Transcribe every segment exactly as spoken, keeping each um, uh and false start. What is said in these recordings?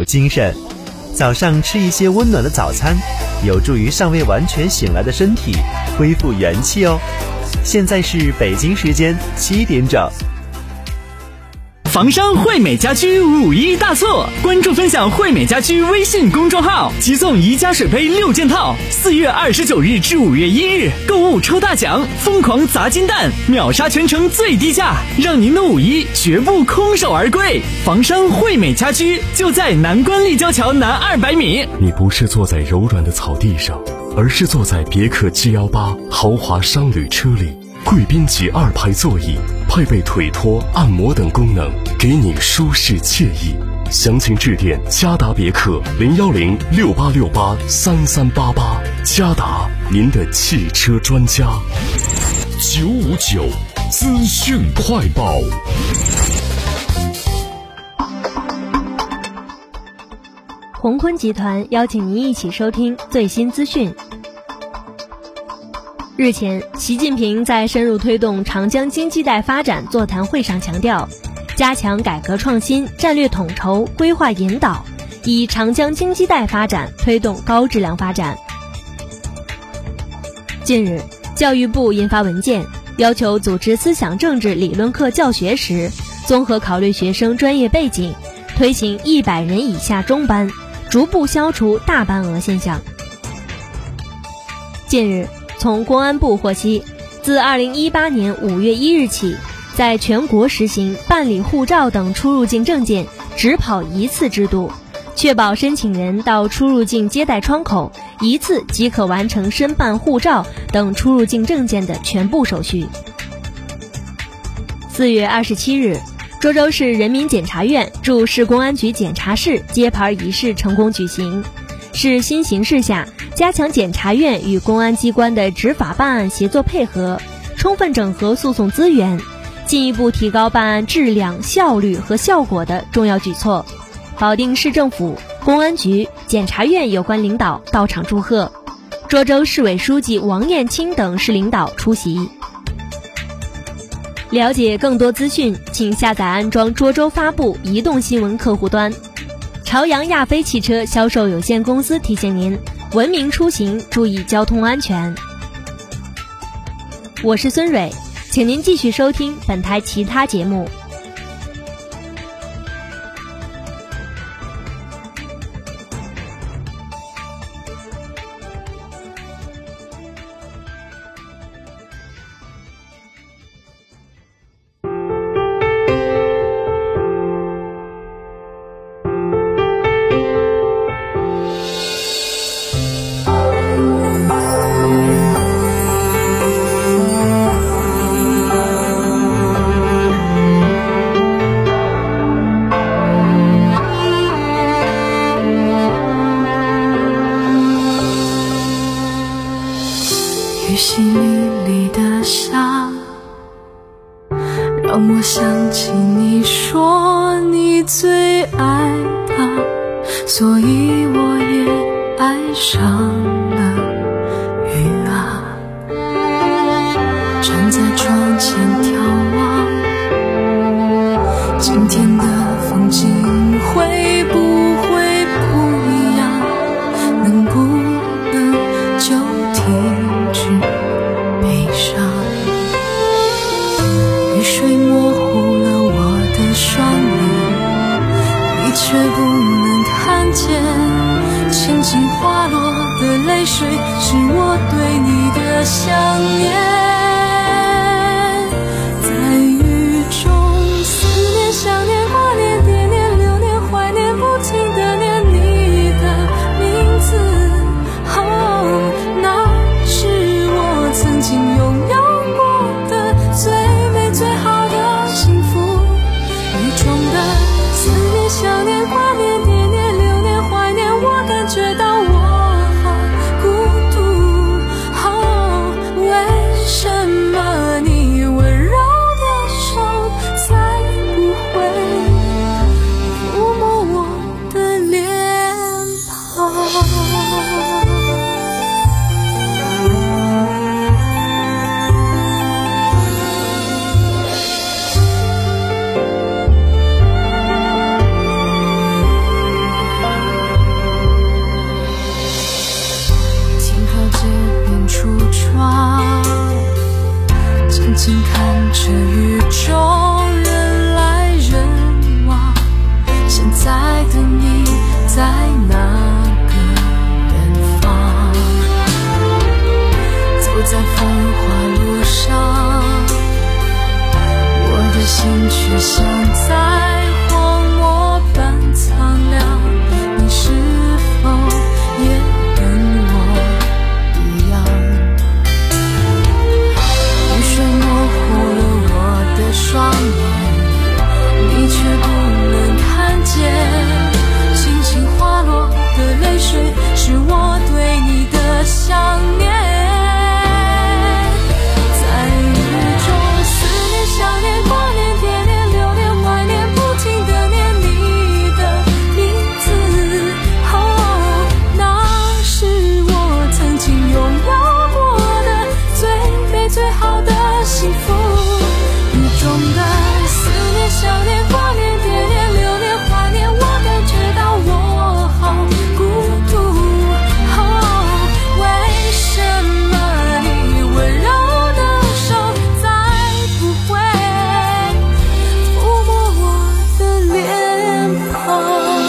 精神。早上吃一些温暖的早餐，有助于尚未完全醒来的身体恢复元气哦。现在是北京时间七点整。 房商惠美家居五一大促，关注分享惠美家居微信公众号，即送宜家水杯六件套，四月二十九日至五月一日购物抽大奖，疯狂砸金蛋，秒杀全城最低价，让您的五一绝不空手而归。房商惠美家居就在南关立交桥南二百米。 你不是坐在柔软的草地上，而是坐在别克 G 一八 豪华商旅车里，贵宾级二排座椅，配备腿托、按摩等功能，给你舒适惬意。详情致电嘉达别克零幺零六八六八三三八八，嘉达，您的汽车专家。 九五九资讯快报。 鸿坤集团邀请您一起收听最新资讯。日前，习近平在深入推动长江经济带发展座谈会上强调，加强改革创新、战略统筹、规划引导，以长江经济带发展推动高质量发展。近日，教育部印发文件，要求组织思想政治理论课教学时，综合考虑学生专业背景，推行一百人以下中班，逐步消除大班额现象。近日，从公安部获悉，自二零一八年五月一日起，在全国实行办理护照等出入境证件只跑一次制度，确保申请人到出入境接待窗口一次即可完成申办护照等出入境证件的全部手续。四月二十七日，涿州市人民检察院驻市公安局检察室揭牌仪式成功举行，是新形势下加强检察院与公安机关的执法办案协作配合，充分整合诉讼资源，进一步提高办案质量、效率和效果的重要举措。保定市政府、公安局、检察院有关领导到场祝贺，涿州市委书记王艳青等市领导出席。了解更多资讯，请下载安装涿州发布移动新闻客户端。朝阳亚飞汽车销售有限公司提醒您，文明出行，注意交通安全。我是孙蕊，请您继续收听本台其他节目。 雨淅沥沥的下，让我想起你说你最爱他，所以我也爱上了雨啊。站在窗前眺望，今天的风景会不会不一样？能不能就停止悲伤？雨水模糊了我的双眼，你却不能看见，轻轻滑落的泪水是我对你的想念。在雨中思念想念挂念惦念留念怀念，不停地念你的名字。哦，那是我曾经拥有过的最美最好的幸福。雨中的思念想念挂念惦念留念怀念，我感觉到我好孤独。哦，为什静看着雨中人来人往，现在的你在哪个远方？走在繁华路上，我的心却像在荒漠般苍凉。你是否也跟我一样？雨水模糊了我的双眼，你却不能看见。轻轻滑落的泪水，是我对你的想念。在雨中思念想念挂念惦念留恋怀念，不停地念你的名字。哦，那是我曾经拥有过的最美最好的幸福。雨中的思念想念挂念惦念留恋怀念，我感觉到我好孤独。哦，为什么你温柔的手再不会抚摸我的脸庞？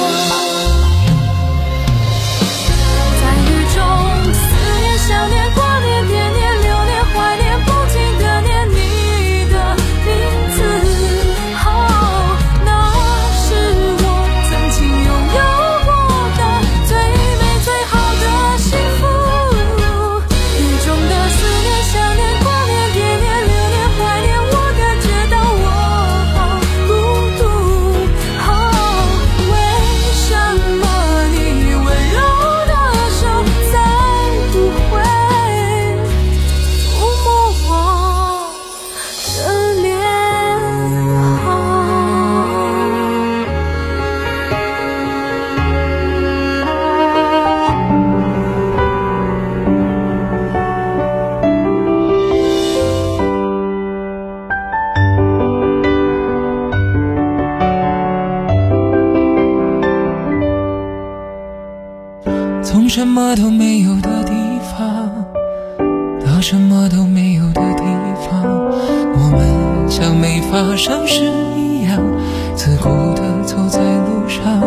在雨中思念想念挂念惦念留恋怀念，不停地念你的名字。哦，那是我曾经拥有过的最美最好的幸福。雨中的思念想念挂念惦念留恋怀念，我感觉到我好孤独。哦，为什么你温柔的手再不会抚摸我的脸庞？ 从什么都没有的地方到什么都没有的地方，我们像没发生事一样，自顾地走在路上。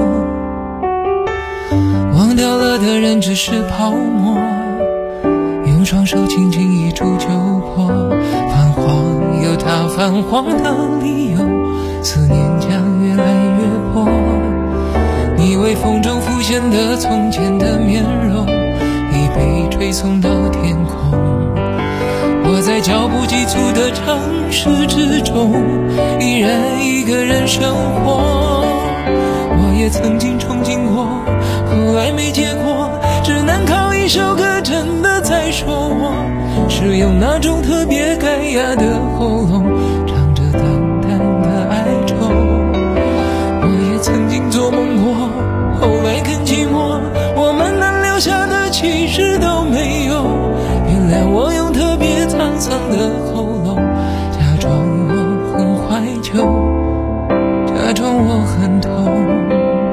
忘掉了的人只是泡沫，用双手轻轻一触就破。泛黄有它泛黄的理由，思念将越来越薄。你微风中浮现的从前的面容，已被吹送到天空。我在脚步急促的城市之中，依然一个人生活。我也曾经憧憬过，后来没结果，只能靠一首歌真的在说我，是用那种特别干哑的喉咙，唱着淡淡的哀愁。我也曾经做梦过，后来更寂寞，我们能留下的其实都没有。原谅我用特别沧桑的喉咙，假装我很怀旧，假装我很痛。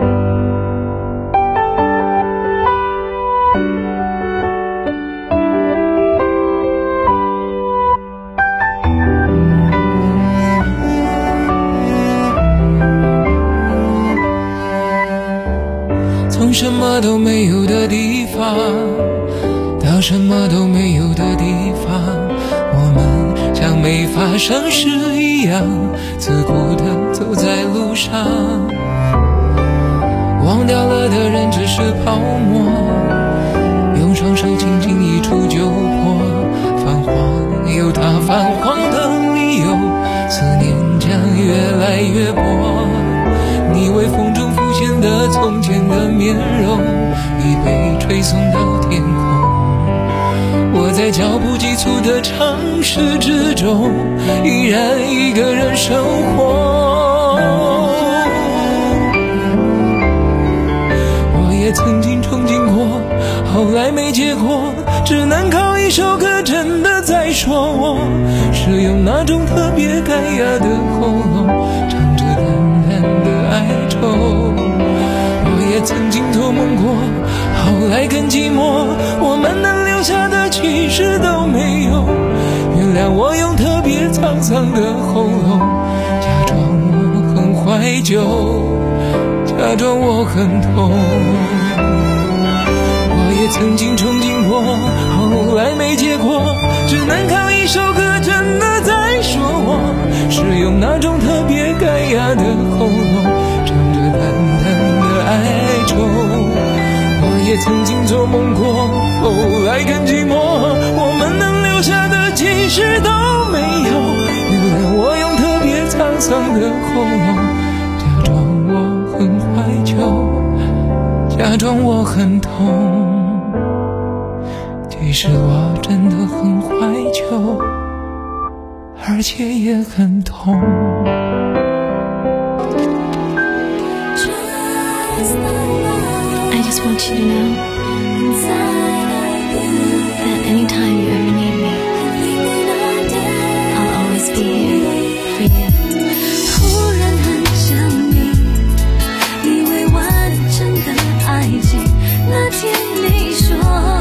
从什么都没有的地方到什么都没有的地方，我们像没发生事一样，自顾地走在路上。忘掉了的人只是泡沫，用双手轻轻一触就破。泛黄有它泛黄的理由，思念将越来越薄。你微风中浮现的从前的面容，已被吹送到天空。我在脚步急促的城市之中，依然一个人生活。我也曾经憧憬过，后来没结果，只能靠一首歌真的在说我，是用那种特别干哑的喉咙，唱着淡淡的哀愁。我也曾经做梦过，后来更寂寞，我们能留下的其实都没有。原谅我用特别沧沧桑的喉咙，假装我很怀旧，假装我很痛。我也曾经憧憬过，后来没结果，只能靠一首歌真的在说我，是用那种特别干哑的喉咙，唱着淡淡的哀愁。我也曾经做梦过，后来更寂寞，我们能留下的其实都没有。原谅我用特别沧桑的喉咙，假装我很怀旧，假装我很痛。其实我真的很怀旧，而且也很痛。 I just want you to know that anytime you ever need me, I'll always be here for you. 忽然很想你，你未完成的爱情，那天你说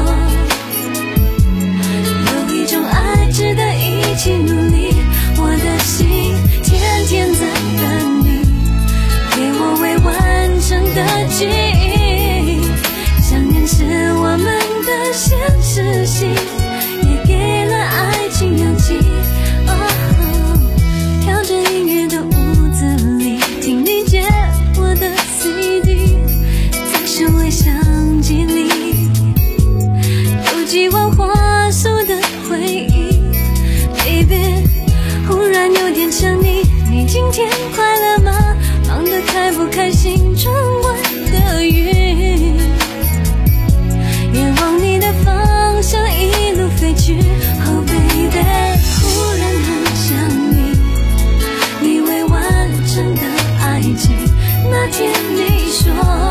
有一种爱值得一起努力，我的心天天在等你，给我未完成的记忆。想念是我们的现实性，也给了爱情氧气。哦，调着音乐的屋子里，听你借我的 C D， 在手机相机里有几万花束的回忆。Baby， 忽然有点想你，你今天快乐吗？忙得开不开心，窗外的云也往你的方向一路飞去。Oh baby， 忽然很想你，你未完成的爱情，那天你说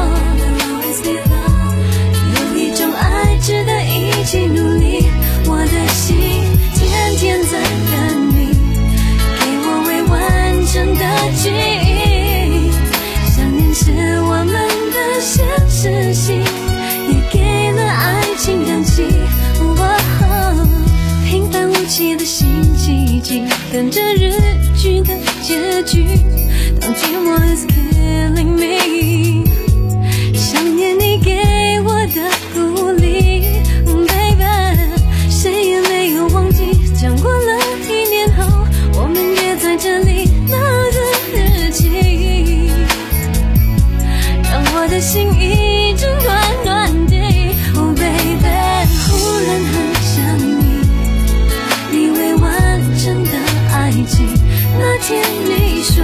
有一种爱值得一起努力，我的心天天在等你，给我未完成的记忆。想念是我们的现实性，也给了爱情氧气。哦，平凡无奇的新奇迹，等着日剧的结局。当寂寞 is killing me， 想念你给我的鼓励。Baby， 谁也没有忘记，讲过了一年后，我们约在这里那个日期，让我的心一直暖暖的。Oh baby， 忽然很想你，你未完成的爱情，那天你说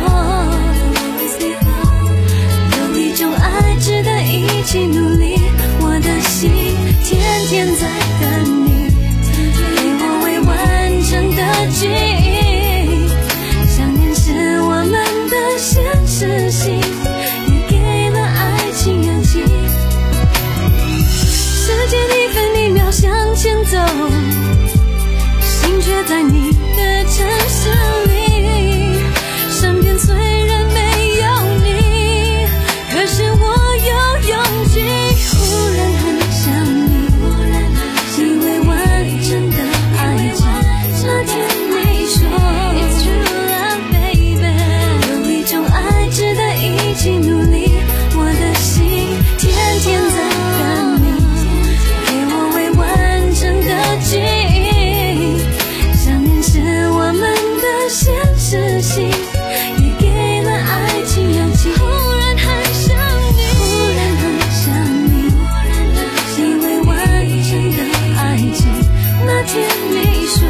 有一种爱值得一起努力，我的心天天在等你，给我未完成的记忆。想念是我们的现实性，也给了爱情氧气。时间一分一秒向前走，心却在你的城市里，身边虽然没有你，可是我有勇气。忽然很想你，你未完成的爱情，那天你说 It's true love baby， 有一种爱值得一起努力，我的心天天在等你，给我未完成的记忆。想念是我们的现实性，也给了爱情氧气。忽然很想你，忽然很想你，你未完成的爱情，那天你说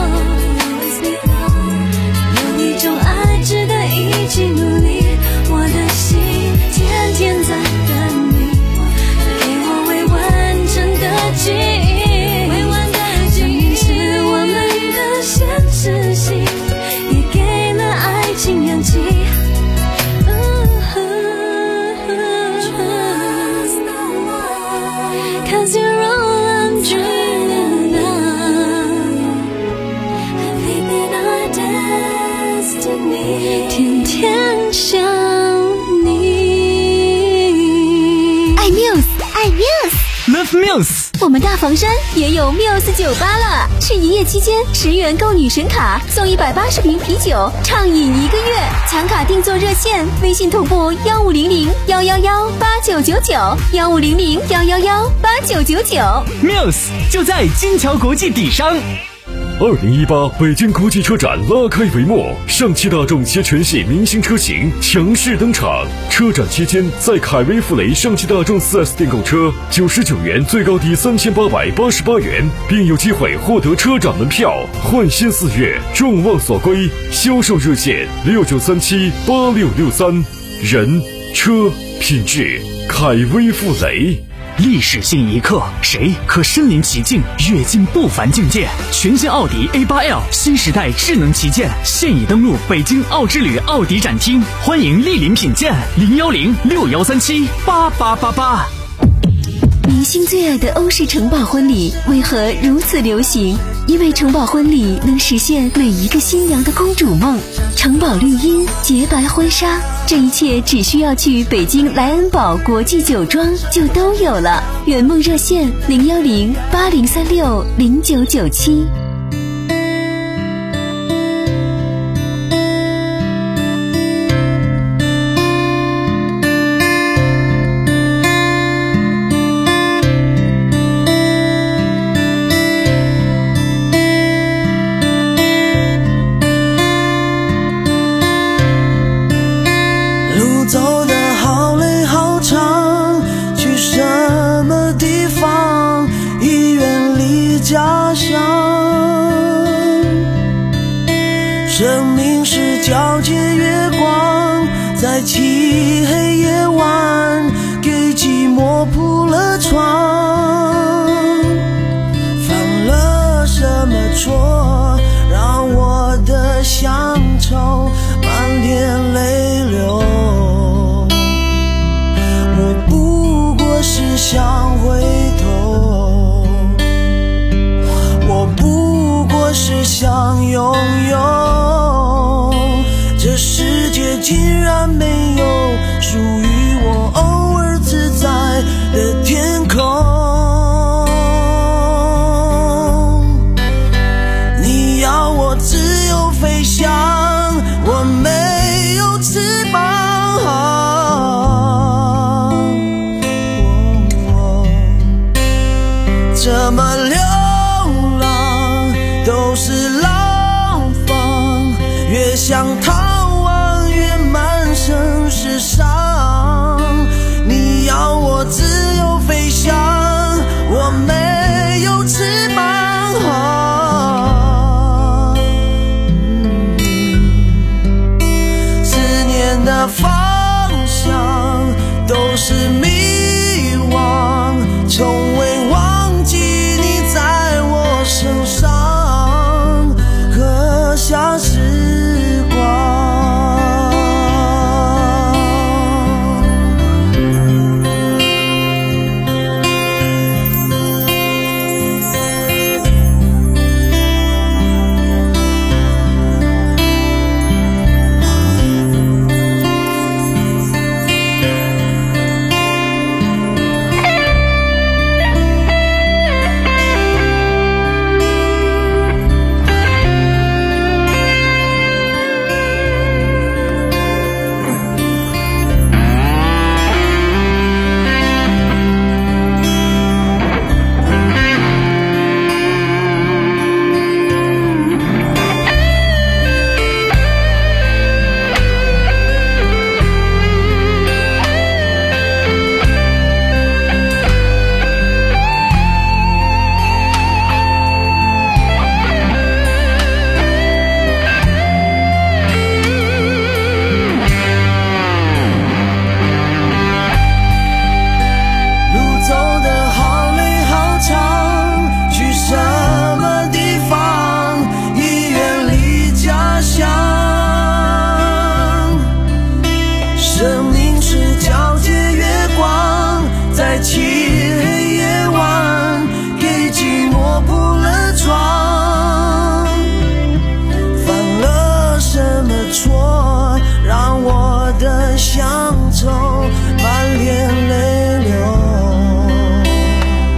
有一种爱值得一起努力，我的心天天在等你，给我未完成的记忆。想念是我们的现实性，也给了爱情氧气。Cause you're all I'm dreaming of, living our destiny， 天天想你。 爱 Muse， 爱 Muse。 Love Muse。 我们大房山也有 Muse 酒吧了，是一夜期间十元购女神卡送一百八十瓶啤酒，畅饮一个月。抢卡定做热线，微信同步幺五零零幺幺幺八九九九幺五零零幺幺幺八九九九。 Muse 就在金桥国际底商。 二零一八北京国际车展拉开帷幕，上汽大众携全系明星车型强势登场。车展期间，在凯威富雷上汽大众 四 S 店购车，九十九元最高抵三千八百八十八元，并有机会获得车展门票。焕新四月，众望所归。销售热线六九三七八六六三。人、车、品质，凯威富雷。 历史性一刻，谁可身临其境，跃进不凡境界？全新奥迪 A 八 L 新时代智能旗舰现已登陆北京奥之旅奥迪展厅，欢迎莅临品鉴。零幺零六幺三七八八八八。 明星最爱的欧式城堡婚礼为何如此流行？因为城堡婚礼能实现每一个新娘的公主梦。城堡绿荫，洁白婚纱，这一切只需要去北京莱恩堡国际酒庄就都有了。圆梦热线零幺零八零三六零九九七。 走得好累好长，去什么地方？已远离家乡。生命是皎洁月光，在漆黑夜晚，给寂寞铺了床。犯了什么错，让我的乡愁满脸泪流？只想回头，我不过是想拥有，这世界竟然没有属于我偶尔自在的天空。你要我自由飞翔，我没有翅膀。这么流浪都是浪放，越想逃亡越满身是伤。你要我自由飞翔，我没有翅膀。嗯、思念的方向都是迷惘，从未忘身上刻下时光。乡愁满脸泪流。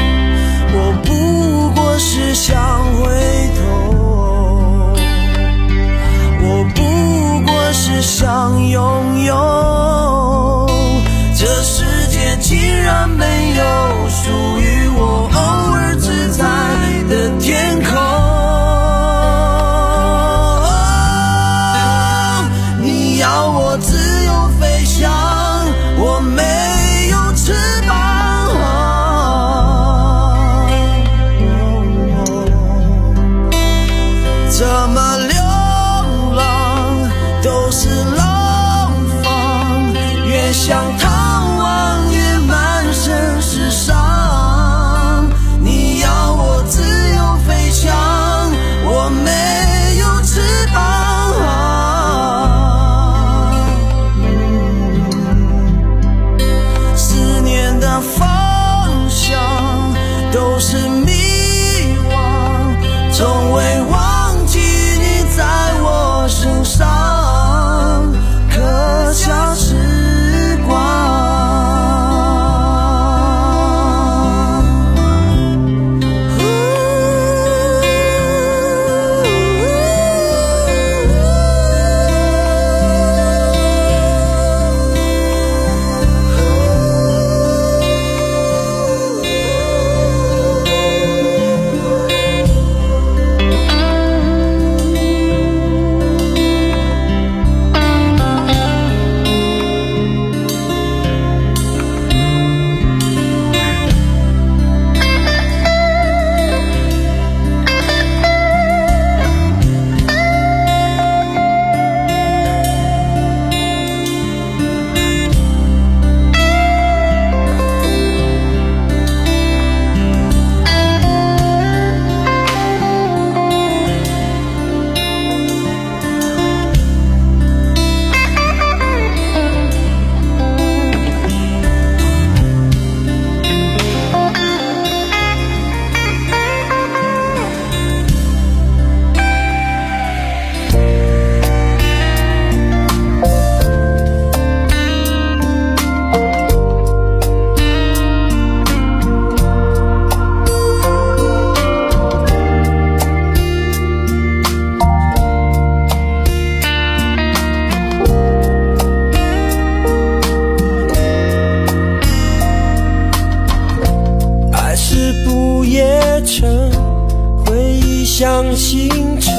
越沉，回忆像星辰，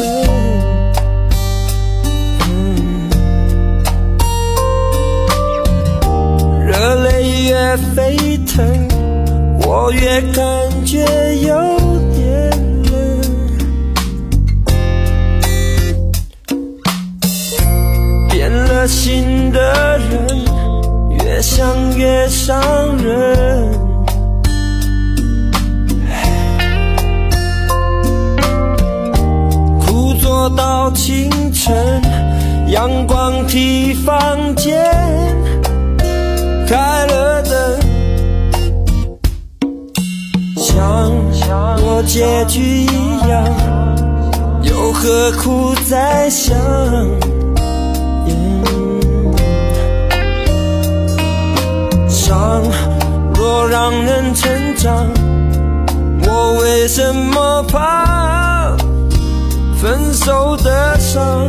嗯，热泪越沸腾，我越感觉有点冷。变了心的人，越想越伤人。苦坐到清晨，阳光替房间开了灯，像若结局一样，又何苦再想？伤若让人成长，我为什么怕分手的伤？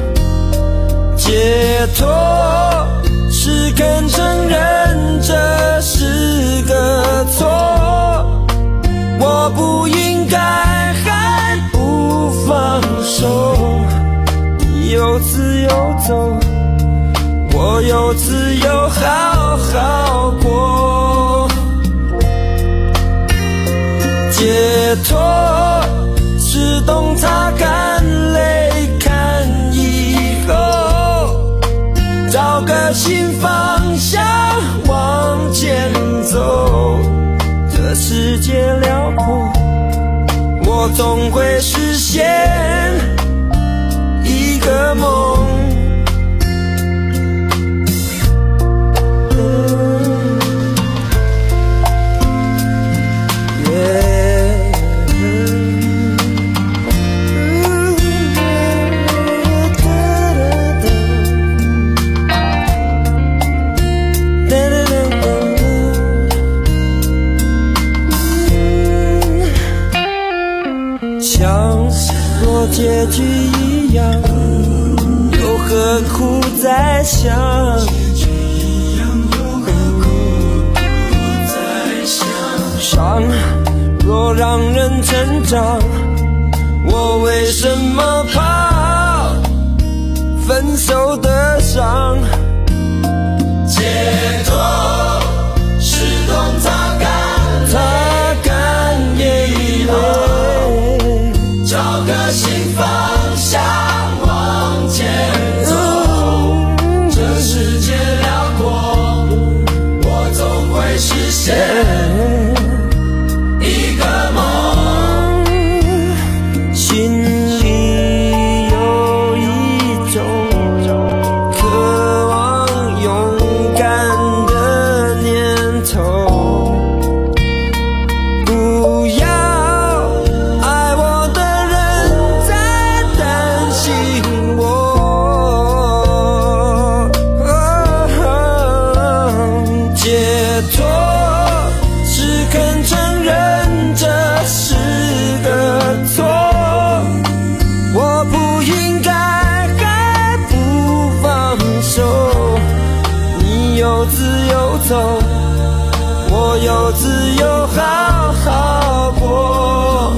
解脱是肯承认这是个错，我不应该还不放手。你有自由走，我有自由好好过。解脱是懂擦干泪，看以后找个新方向往前走。这世界辽阔，我总会实现一个梦。像若结局一样，又何苦再想？伤若让人成长，我为什么怕分手的伤？解脱是懂擦干擦干眼泪，找个新方向往前走。这世界辽阔，我总会实现一个梦。心里有一种渴望勇敢的念头，不要爱我的人在担心我。解脱是肯承认这是个错，我不应该还不放手。你有自由走，我有自由好好过。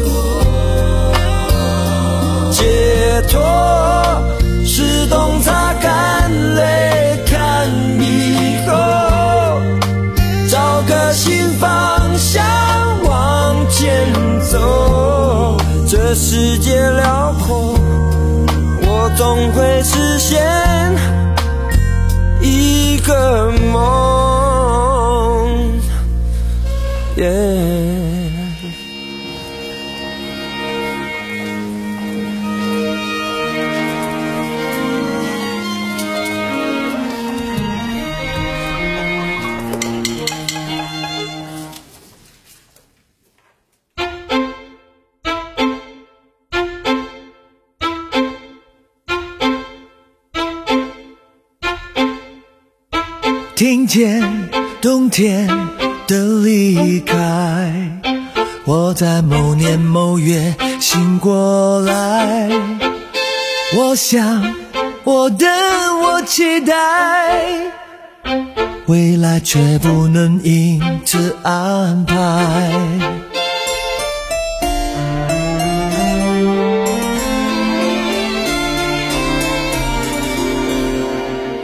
解脱是懂擦干泪，看以后找个新方向往前走。这世界辽阔，我总会实现一个梦。Yeah. 听见冬天的离开，我在某年某月醒过来。我想，我等，我期待，未来却不能因此安排。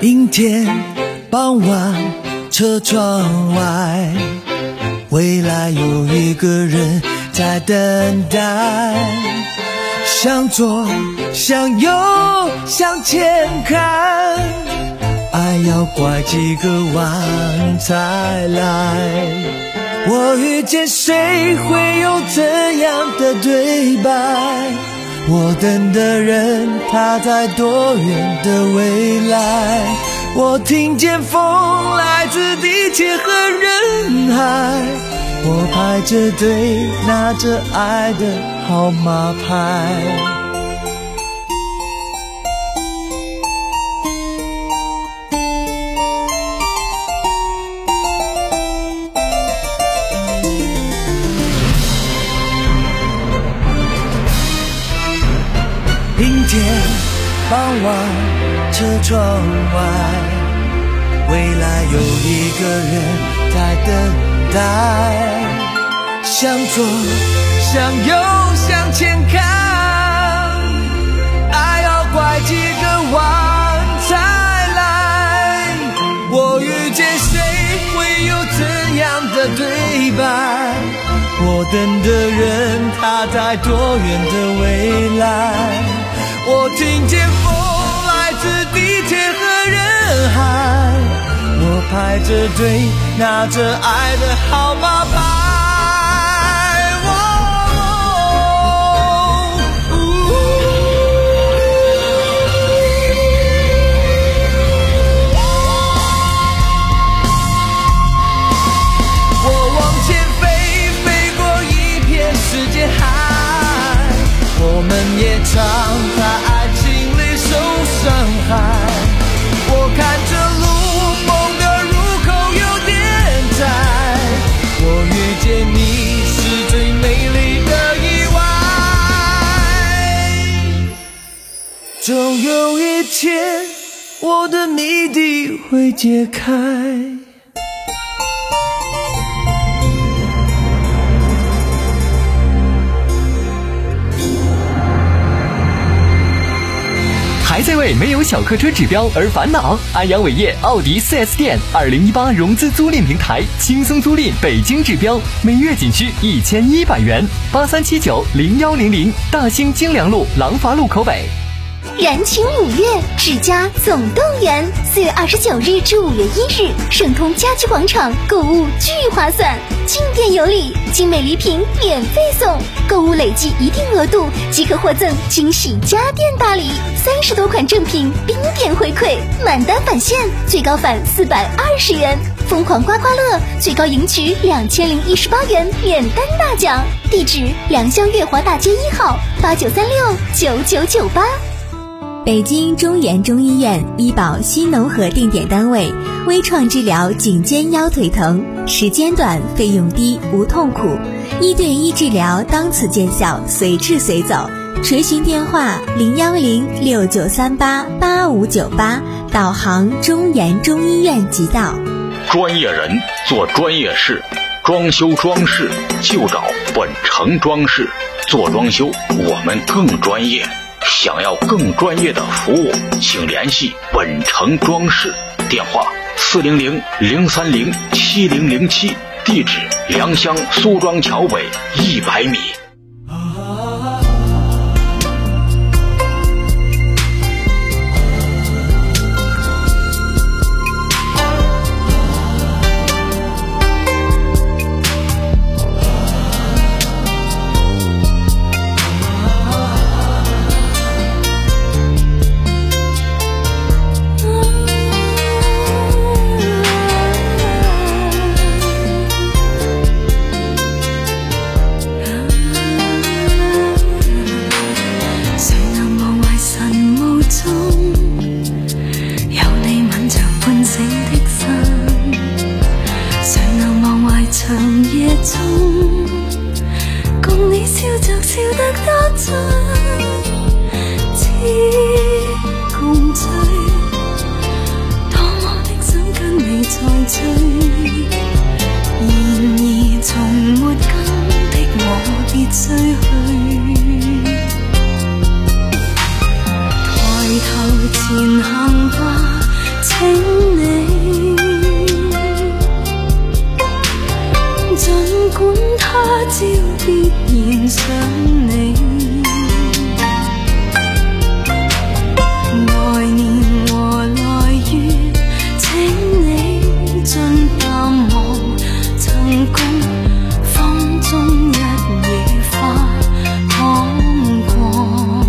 阴天傍晚，车窗外，未来有一个人在等待。向左向右向前看，爱要拐几个弯才来。我遇见谁会有怎样的对白？我等的人他在多远的未来？我听见风来自地铁和人海，我排着队拿着爱的号码牌。阴天傍晚，车窗外，未来有一个人在等待。向左向右向前看，爱要拐几个弯才来。我遇见谁会有怎样的对白？我等的人他在多远的未来？我听见风来自地铁和人海，我排着队拿着爱的号码牌。我往前飞，飞过一片世界海，我们也常在爱情里受伤害。我看着路，某个入口有点窄，我遇见你是最美丽的意外。总有一天，我的谜底会解开。 还在为没有小客车指标而烦恼？安阳伟业奥迪 四 S 店二零一八融资租赁平台，轻松租赁北京指标，每月仅需一千一百元。八三七九零幺零零，大兴京良路廊坊路口北。 燃情五月，世嘉总动员，四月二十九日至五月一日，盛通家居广场购物巨划算，进店有礼，精美礼品免费送，购物累计一定额度即可获赠惊喜家电大礼，三十多款正品冰点回馈，满单返现，最高返四百二十元，疯狂刮刮乐最高赢取两千零一十八元免单大奖。地址：良乡月华大街一号，八九三六九九九八。 北京中研中医院医保新农合定点单位，微创治疗颈肩腰腿疼，时间短，费用低，无痛苦，一对一治疗当此见效，随治随走。垂询电话零幺零六九三八八五九八，导航中研中医院即到。 专业人做专业事，装修装饰就找本城装饰，做装修我们更专业。想要更专业的服务，请联系本城装饰，电话四零零零三零七零零七，地址良乡苏庄桥北一百米。 前行吧， 管他朝必然想你。來年和來月，請你盡淡忘曾共風中一野花躺過，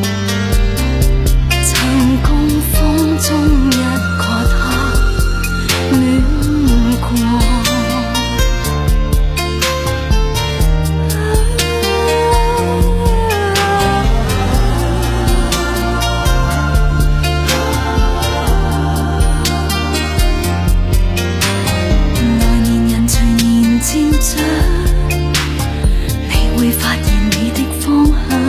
曾共風中一個他戀過。你會發現你的方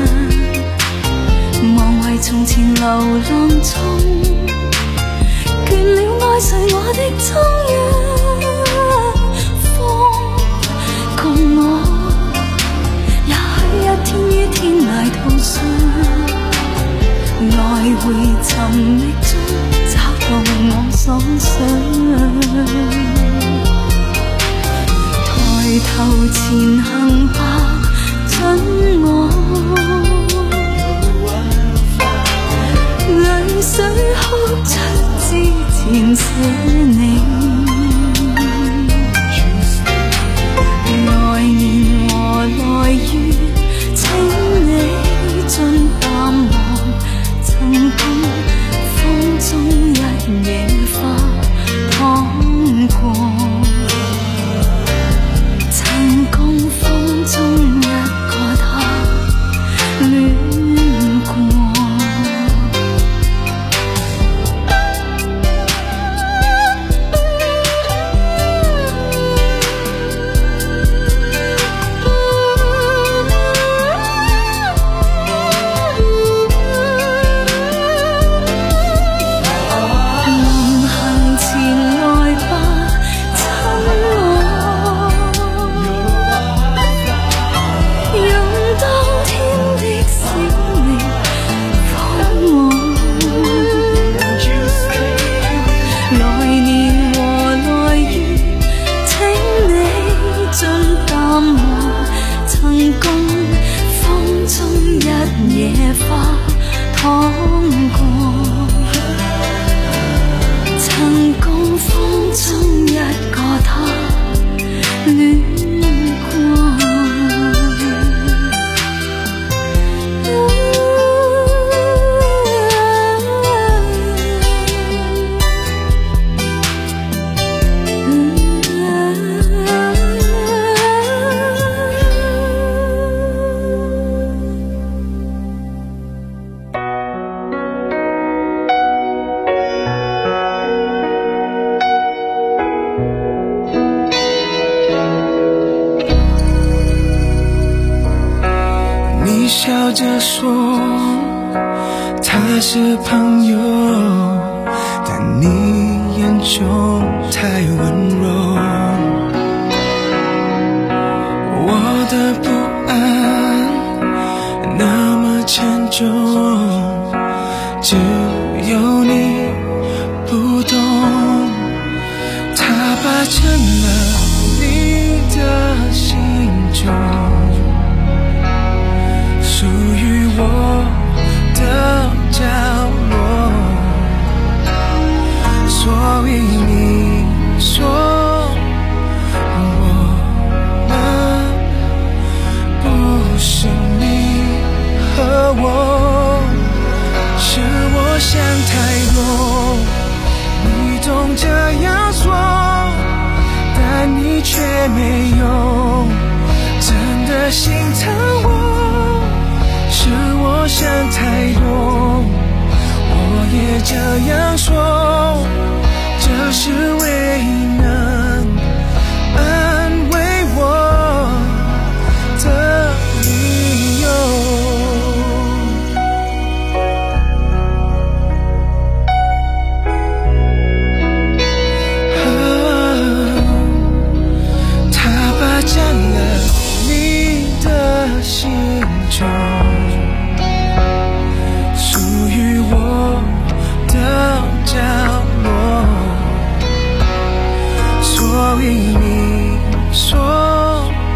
向，望為從前流浪中，倦了愛誰我的中央，風共我，也許一天於天涯途上，來回尋覓中找到我所想。抬頭前行吧，准我，淚水哭出之前寫你。來年和來月，請你盡淡忘曾共風中一野花躺過。曾共風中一個他戀過。臨行前來吧，親我。曾共風中一野花躺過，曾共風中一個他戀過。 你笑着说他是朋友，但你眼中太温柔。我的不安那么沉重，只有你不懂。他霸占了你的心中，属于我的角落，所以你说我们不是你和我，是我想太多，你总这样说，但你却没有真的心疼我。是我想太多，我也这样说，这是唯一能安慰我的理由。他霸占了你的心中，角落，所以你说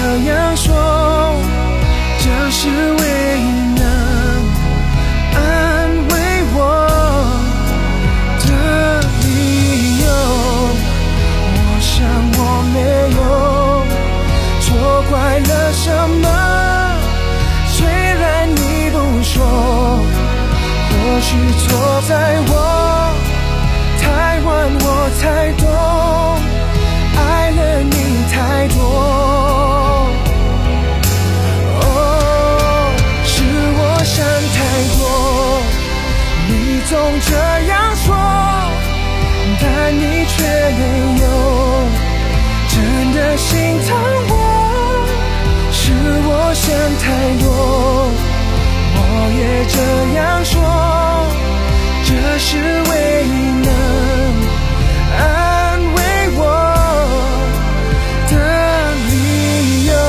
样说，这是唯一能安慰我的理由。我想我没有错怪了什么，虽然你不说，或许错在我太晚，我才懂爱了你太多。哦，是我想太多，你总这样说，但你却没有真的心疼我。是我想太多，我也这样说，这是唯一能安慰我的理由。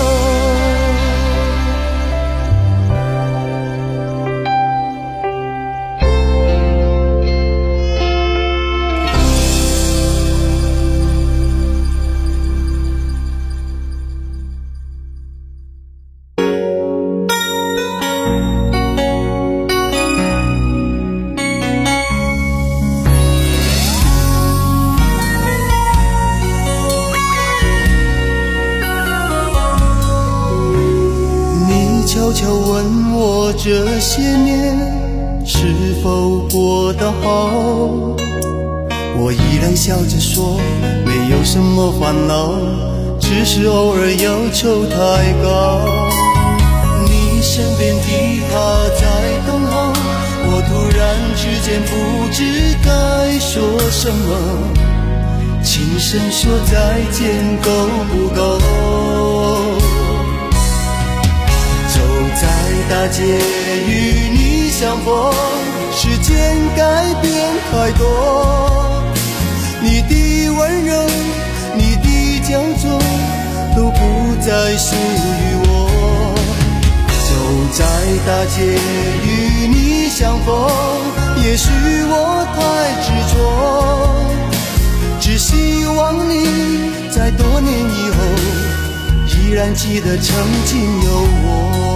悄悄问我这些年是否过得好，我依然笑着说没有什么烦恼，只是偶尔要求太高。你身边的他在等候，我突然之间不知该说什么，轻声说再见够不够？在大街与你相逢，时间改变太多，你的温柔，你的骄纵都不再属于我。走在大街与你相逢，也许我太执着，只希望你在多年以后依然记得曾经有我。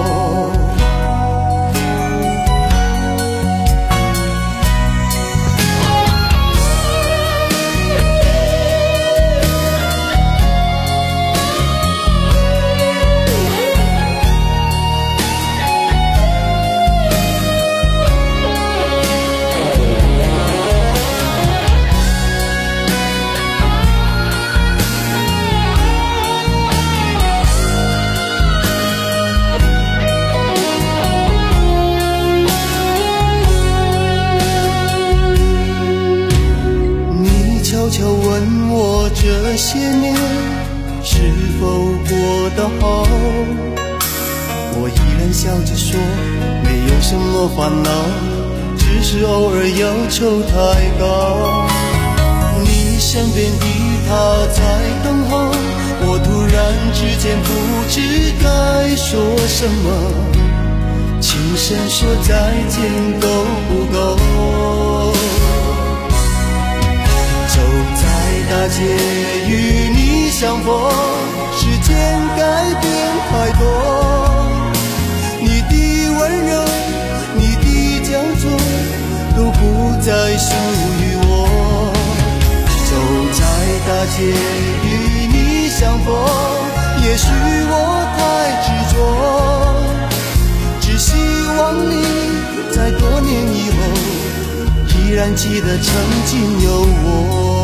这些年是否过得好，我依然笑着说没有什么烦恼，只是偶尔要求太高。你身边的他在等候，我突然之间不知该说什么，轻声说再见够不够？走在大街与你相逢，时间改变太多，你的温柔，你的骄纵都不再属于我。走在大街与你相逢，也许我太执着，只希望你在多年以后依然记得曾经有我。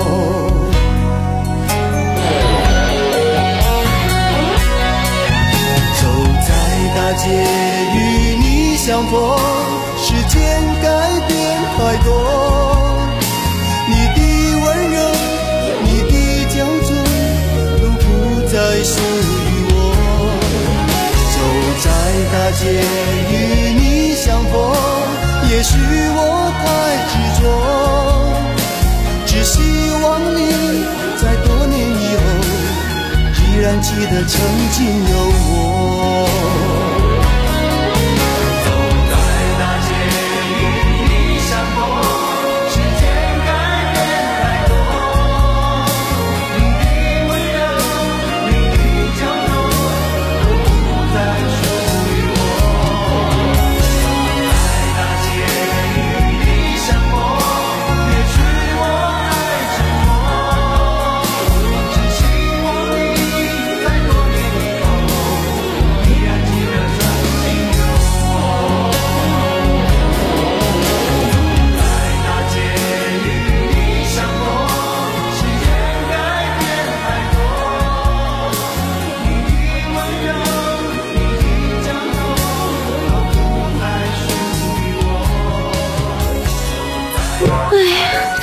大街与你相逢，时间改变太多，你的温柔，你的骄纵都不再属于我。走在大街与你相逢，也许我太执着，只希望你在多年以后依然记得曾经有我。属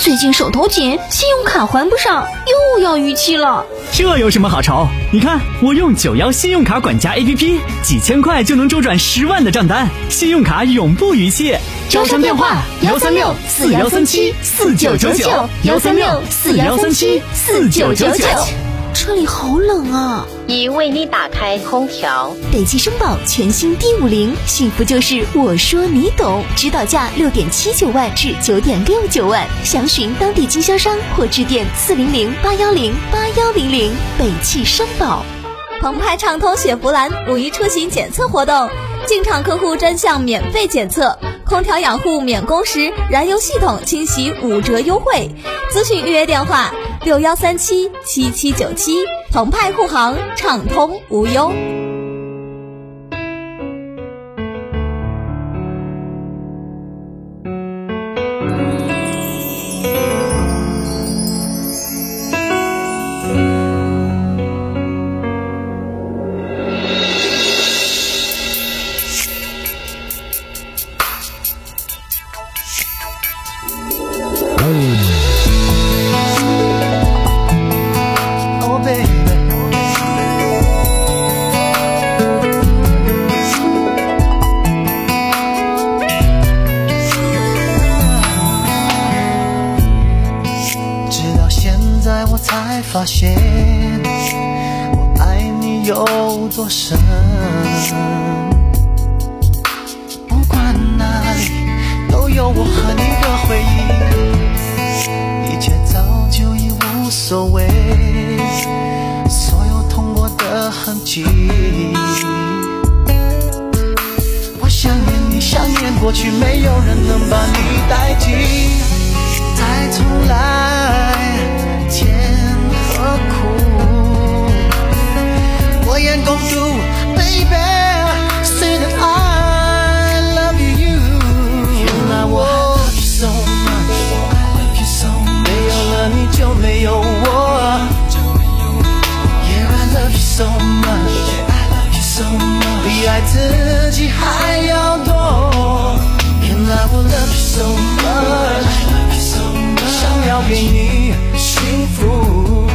最近手头紧，信用卡还不上，又要逾期了。 这有什么好愁？你看我用九幺信用卡管家 A P P， 几千块就能周转十万的账单，信用卡永不逾期。 招商电话：幺三六四幺三七四九九九，幺三六四幺三七四九九九。 车里好冷啊！ 已为你打开空调。 北汽绅宝全新 D 五零，幸福就是我说你懂，指导价六点七九万至九点六九万，详询当地经销商或致电四零零八幺零八幺零零。北汽绅宝。 澎湃畅通雪佛兰五一出行检测活动，进场客户专项免费检测，空调养护免工时，燃油系统清洗五折优惠。咨询预约电话六幺三七七七九七。澎湃护航，畅通无忧。 发现我爱你有多深，不管哪里都有我和你的回忆，一切早就已无所谓，所有痛过的痕迹。我想念你，想念过去，没有人能把你代替，再重来甜和苦，我眼共度 Baby say that I love you。 原来我 I love you so much， I love you so much， 没有了你就没有我。 Yeah I love you so much， I love you so much， 比爱自己还要多。原来我 love you so much， I love you so much， 想要给你幸福，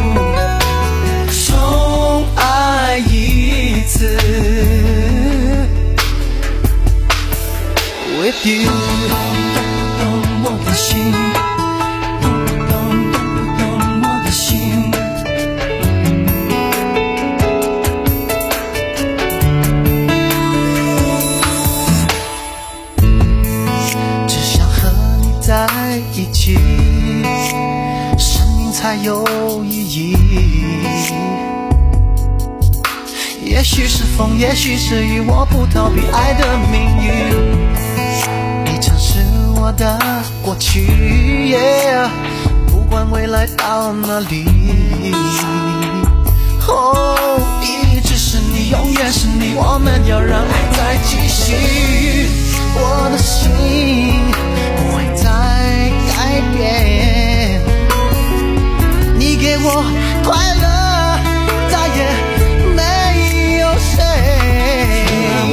重爱一次 With you。 懂不懂我的心，懂不懂懂不懂我的心，只想和你在一起，才有意义。也许是风，也许是雨，我不逃避爱的命运。你曾是我的过去 yeah， 不管未来到哪里，哦，一直是你，永远是你，我们要让爱再继续。我的心不会再改变，你给我快乐，再也没有谁。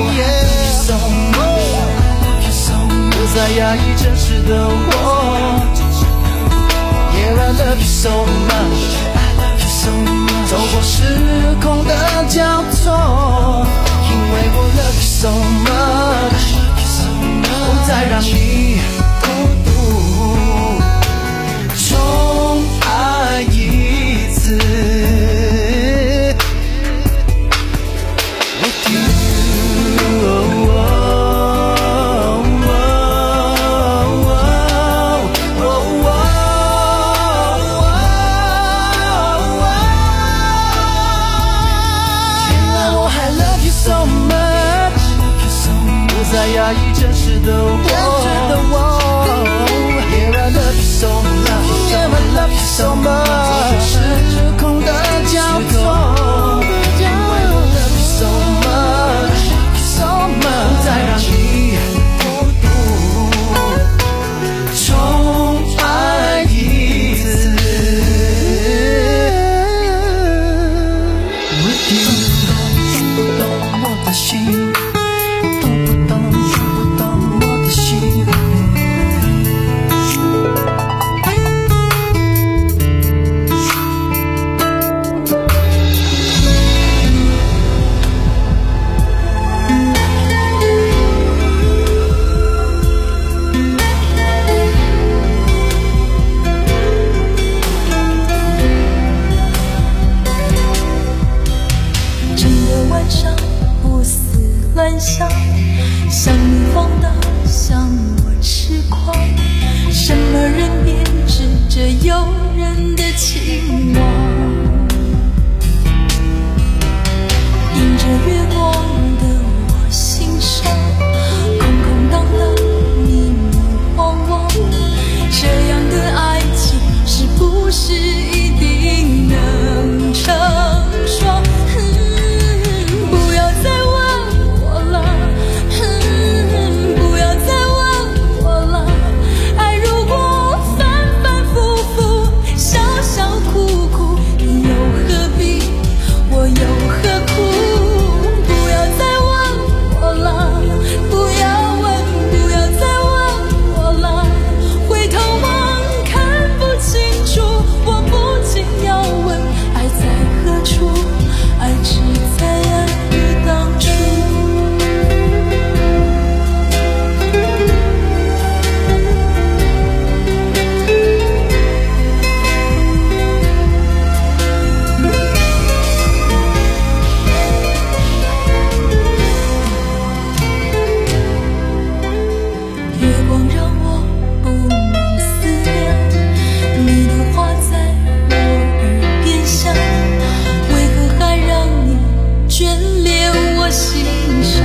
不再压抑真实的我。Yeah I love you so much， I love you so much， 走过时空的交错，因为我 love you so much， 不再让你孤独，重爱一次 with you。 不再压抑真实的我 Yeah I love you so much， Yeah I love you so much， 时空的交错，因为我 love you so much so much， 不再让你孤独，重爱一次 with you。 懂我的心， 况，什么人编织着诱人的情网，迎着月光的我心上，空空荡荡迷迷惘惘，这样的爱情是不是一定能成双？嗯，不要再问我了，嗯，不要再问我了，爱如果反反复复，笑笑哭哭，你又何必，我又何苦？不要再问我了，不要问，不要再问我了，回头望看不清楚，我不禁要问，爱在何处？爱只在爱的当初。月光让我不能思量，你的话在我耳边响，为何还让你眷恋我心上？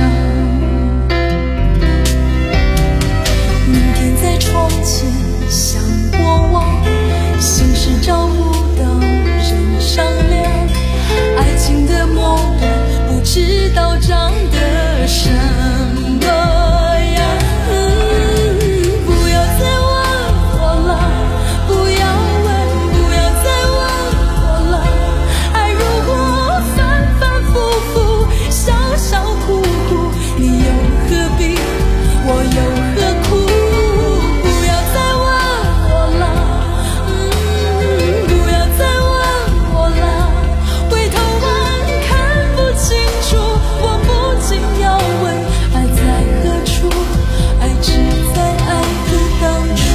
明天在窗前向我望，心事找不到人商量，爱情的末端不知道长得什么样。嗯，不要再问我了，不要问，不要再问我了，爱如果反反复复，笑笑哭哭，你又何必，我又何苦？不要再问我了，嗯，不要再问我了，回头望看不清楚，我不禁要问，爱在何处？爱只在爱的当初。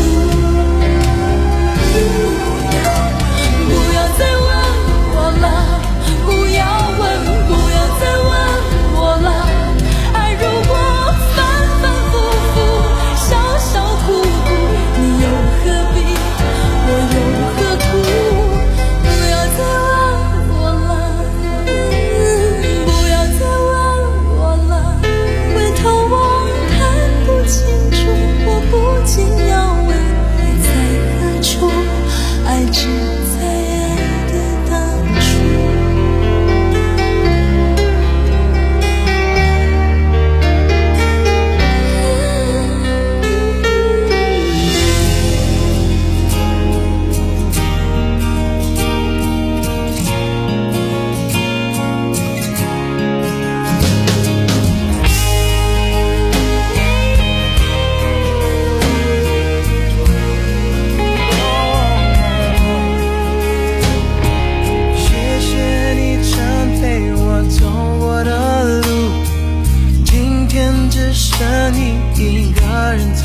不要再问我了，不要问，不要再问我了，爱如果反反复复，笑笑哭哭，你又何必，我又何苦？不要再问我了，嗯，不要再问我了，回头望看不清楚，我不禁要问，爱在何处？爱只在爱的当初。谢谢你曾陪我走过的路，今天只剩你一个人走，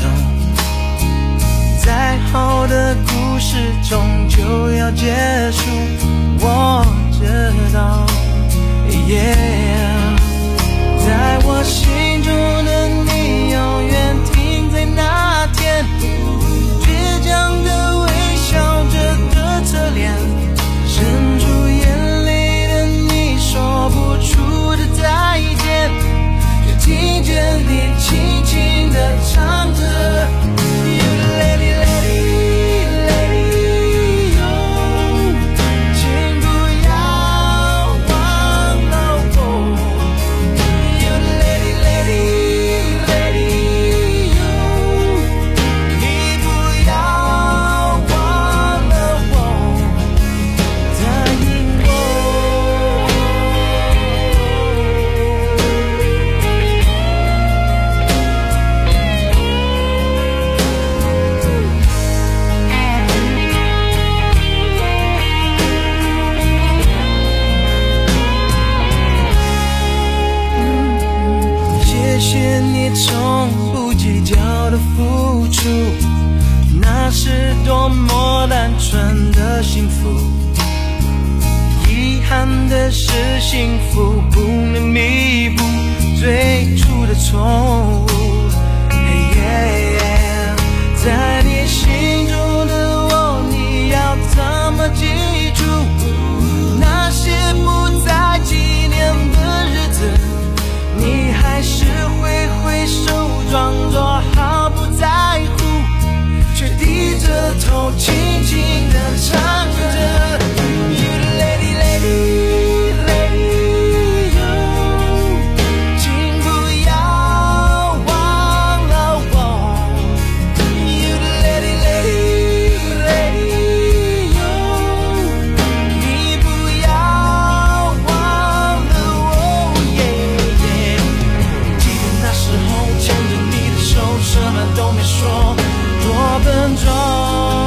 再好的故事终究要结束，我知道，yeah， 在我心中的你永远停在那天，倔强的微笑着的侧脸，伸出眼里的你说不出的再见，却听见你轻轻地唱着 You let it let it let it go， 请不要忘了我 You let it let it let it go， 你不要忘了我，答应我。谢谢你从不计较的付出，那是多么单纯的幸福。遗憾的是，幸福不能弥补最初的错误。Hey, yeah, yeah. 着头，轻轻地唱着 You lady lady lady you， 请不要忘了我 You lady lady lady you， 你不要忘了我 yeah, yeah。 记得那时候牵着你的手，什么都没说，多笨拙。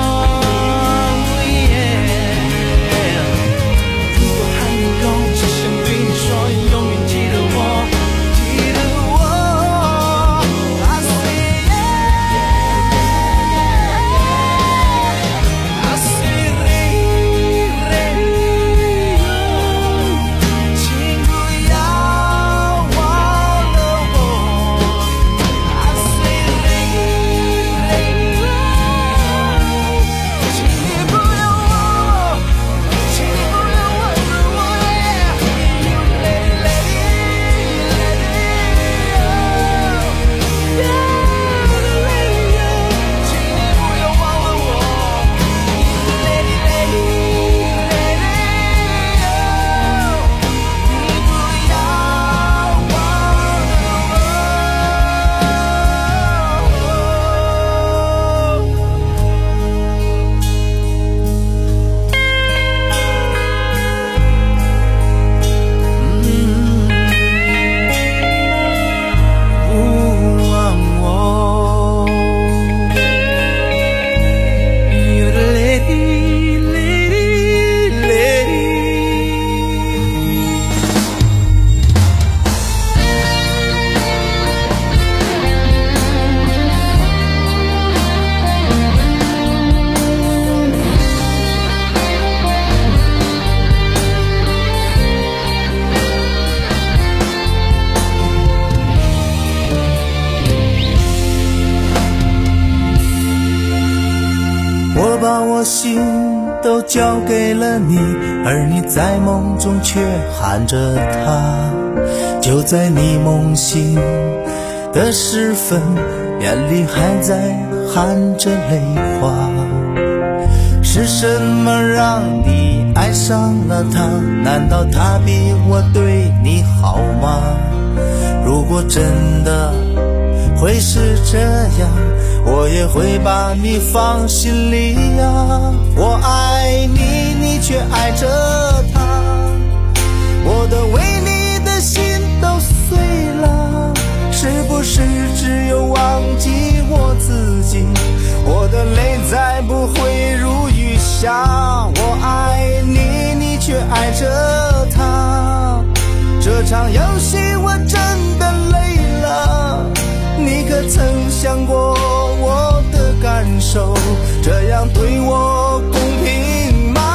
我把我心都交给了你，而你在梦中却喊着他。就在你梦醒的时分，眼里还在含着泪花。是什么让你爱上了他？难道他比我对你好吗？如果真的会是这样，我也会把你放心里呀。我爱你，你却爱着他，我的为你的心都碎了。是不是只有忘记我自己，我的泪再不会如雨下。我爱你，你却爱着他，这场游戏我真的累了。你可曾想过我的感受，这样对我公平吗？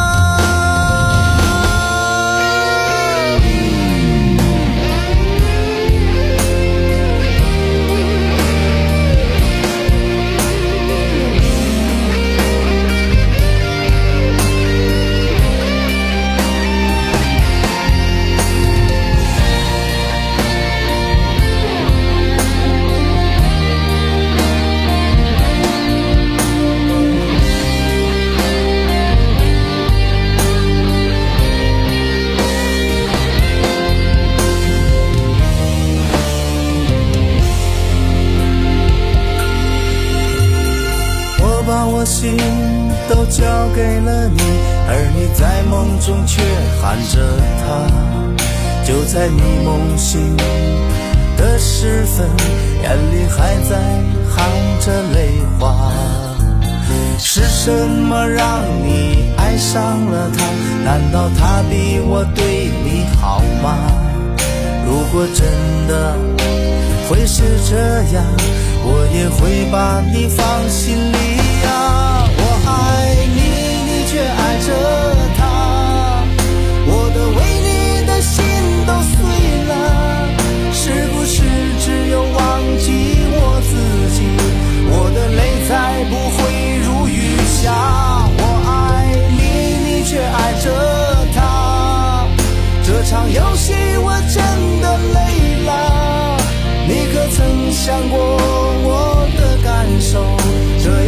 把我心都交给了你，而你在梦中却喊着他。就在你梦醒的时分，眼里还在含着泪花。是什么让你爱上了他？难道他比我对你好吗？如果真的会是这样，我也会把你放心里呀。我爱你，你却爱着他，我的为你的心都碎了。是不是只有忘记我自己，我的泪才不会如雨下。我爱你，你却爱着他，这场游戏我真的累了。你可曾想过我的感受，这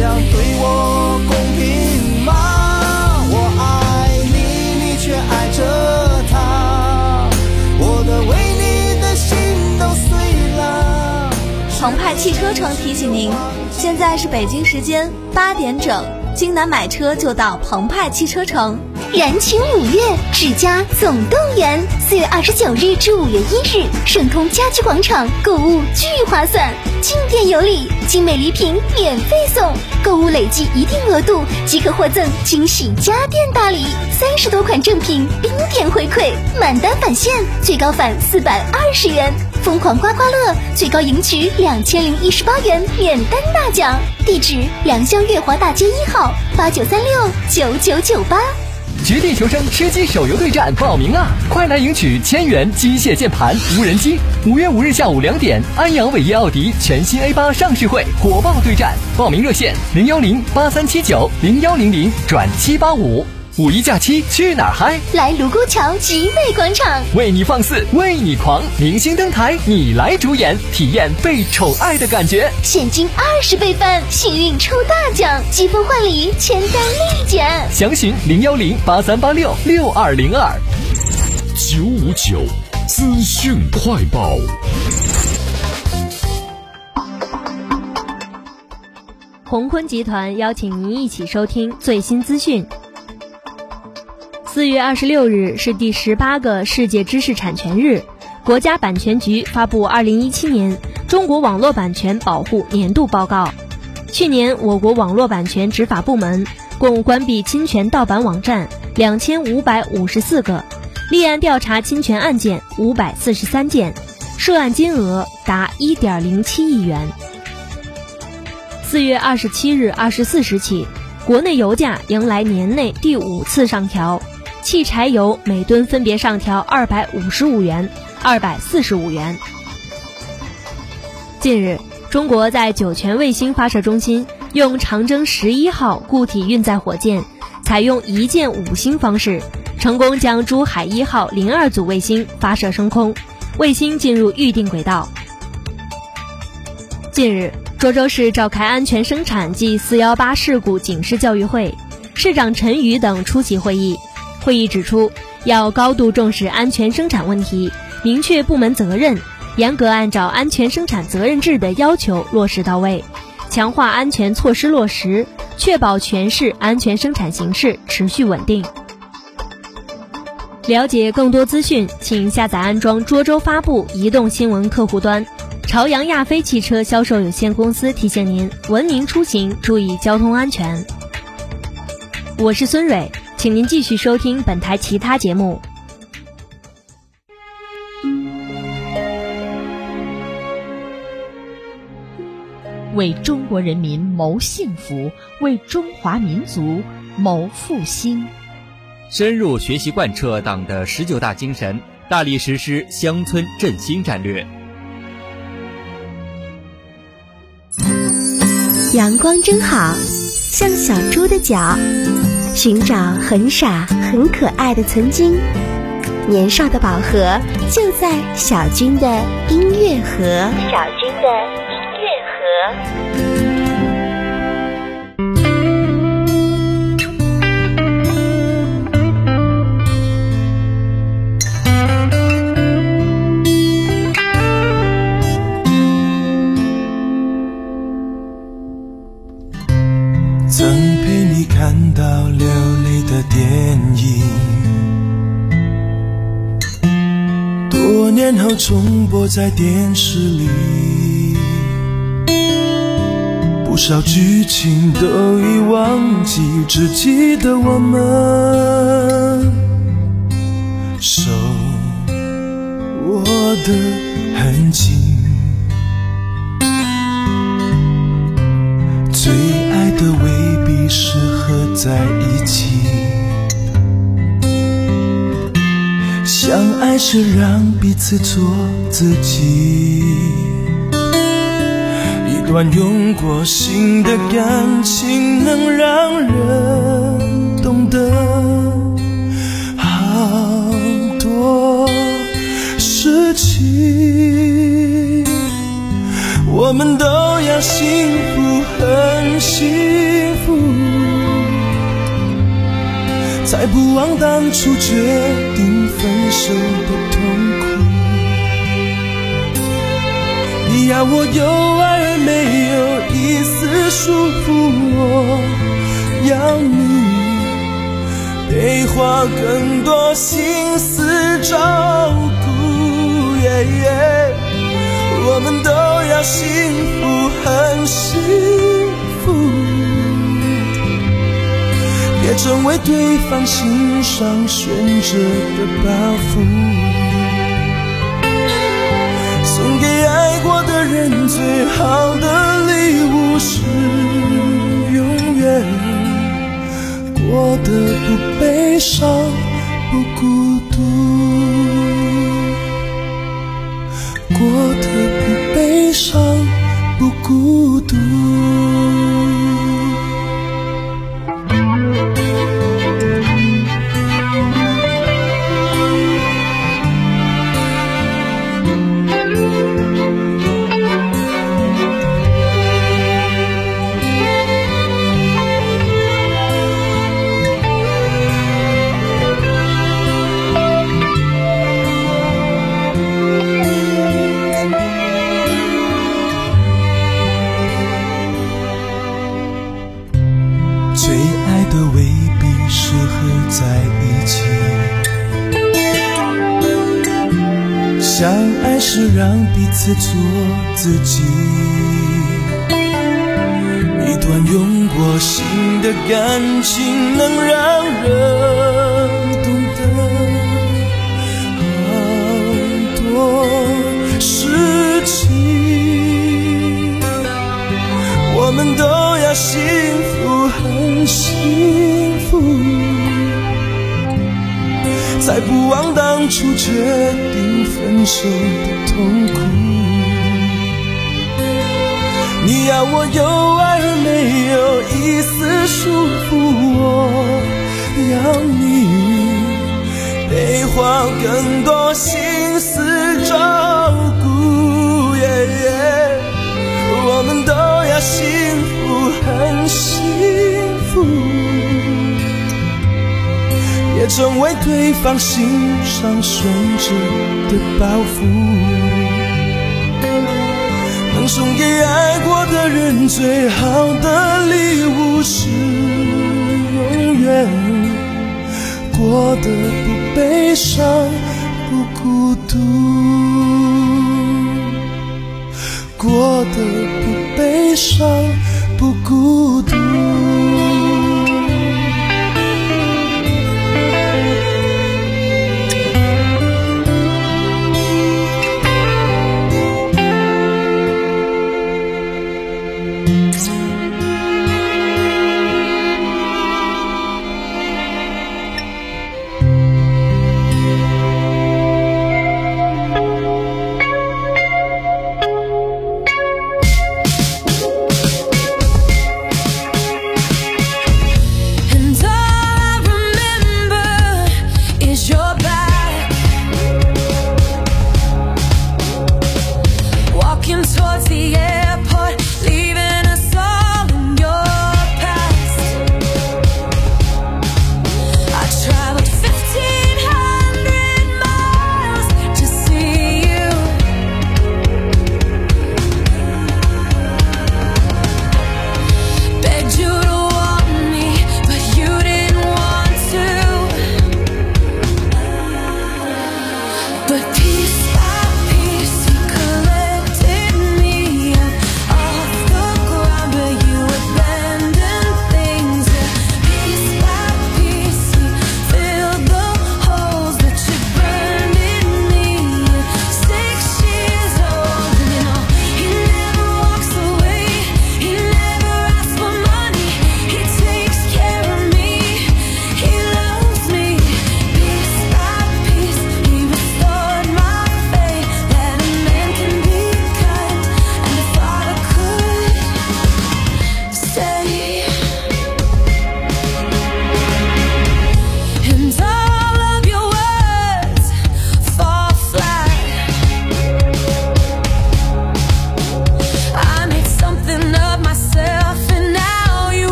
城提醒您，现在是北京时间八点整，京南买车就到澎湃汽车城。 燃情五月，世嘉总动员，四月二十九日至五月一日，盛通家居广场购物巨划算，进店有礼，精美礼品免费送，购物累计一定额度即可获赠惊喜家电大礼，三十多款正品冰点回馈，满单返现，最高返四百二十元，疯狂刮刮乐最高赢取两千零一十八元免单大奖。地址：良乡月华大街一号，八九三六九九九八。 绝地求生吃鸡手游对战报名啦！快来赢取千元机械键盘、无人机。五月五日下午两点，安阳伟业奥迪全新 A 八上市会火爆对战，报名热线零幺零八三七九零幺零零转七八五。五一假期去哪儿嗨？ 来卢沟桥集美广场， 为你放肆，为你狂，明星登台，你来主演，体验被宠爱的感觉。 现金二十倍翻，幸运抽大奖，积分换礼，签单立减。 详询零幺零八三八六六二零二。 九五九资讯快报。 鸿坤集团邀请您一起收听最新资讯。四月二十六日是第十八个世界知识产权日，国家版权局发布二零一七年中国网络版权保护年度报告。去年，我国网络版权执法部门共关闭侵权盗版网站两千五百五十四个，立案调查侵权案件五百四十三件，涉案金额达一点零七亿元。四月二十七日二十四时起，国内油价迎来年内第五次上调。汽柴油每吨分别上调二百五十五元、二百四十五元。近日，中国在酒泉卫星发射中心用长征十一号固体运载火箭，采用一箭五星方式，成功将珠海一号零二组卫星发射升空，卫星进入预定轨道。近日，涿州市召开安全生产暨四一八事故警示教育会，市长陈宇等出席会议。会议指出，要高度重视安全生产问题，明确部门责任，严格按照安全生产责任制的要求落实到位，强化安全措施落实，确保全市安全生产形势持续稳定。了解更多资讯，请下载安装涿州发布移动新闻客户端。朝阳亚飞汽车销售有限公司提醒您：文明出行，注意交通安全。我是孙蕊，请您继续收听本台其他节目。 为中国人民谋幸福，为中华民族谋复兴。 深入学习贯彻党的十九大精神，大力实施乡村振兴战略。 阳光真好，像小猪的脚，寻找很傻很可爱的曾经，年少的宝盒就在小军的音乐盒。小军的音乐盒。 曾陪你看到流泪的电影，多年后重播在电视里，不少剧情都已忘记，只记得我们手握得很紧，最爱的未必适合在一起，相爱是让彼此做自己，一段用过心的感情能让人懂得好多事情，我们都要幸福，很幸福，才不忘当初决定分手的痛苦。 你要我有爱而没有一丝束缚，我要你陪花更多心思照顾，耶耶，我们都要幸福，很幸福，别成为对方心上悬着的包袱。送给爱过的人最好的礼物是永远过得不悲伤不孤独，过得不悲伤不孤独。相爱是让彼此做自己，一段用过心的感情能让人懂得好多事情，我们都要幸福，很幸福，才不忘当初决定分手的痛苦。你要我有爱而没有一丝束缚，我要你陪花更多心思照顾，耶耶，我们都要幸福，很幸福，别成为对方心上悬着的包袱。能送给爱过的人最好的礼物是永远过得不悲伤不孤独，过得不悲伤不孤独。 Towards the airport, leaving us all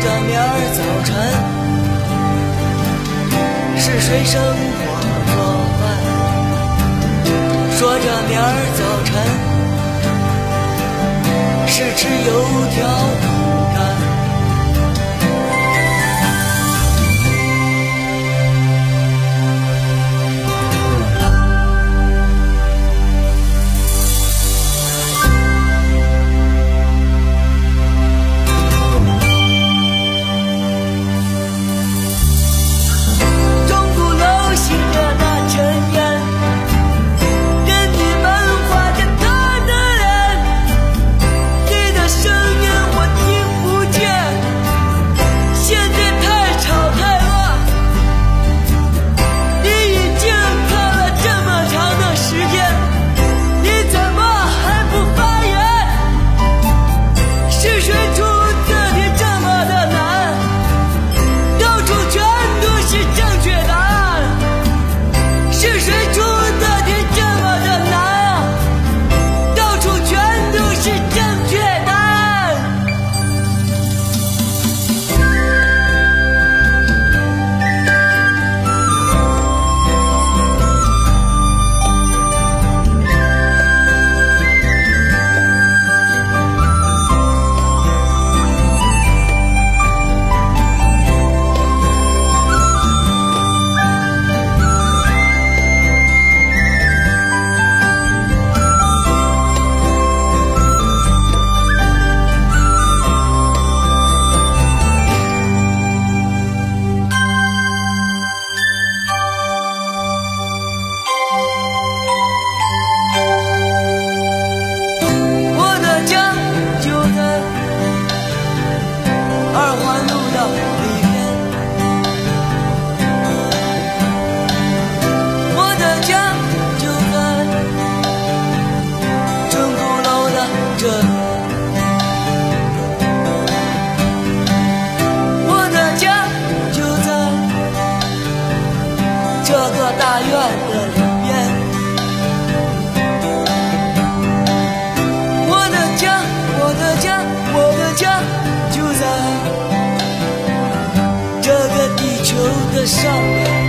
着明儿早晨是谁生火做饭，说着明儿早晨是吃油条苦干。 上面。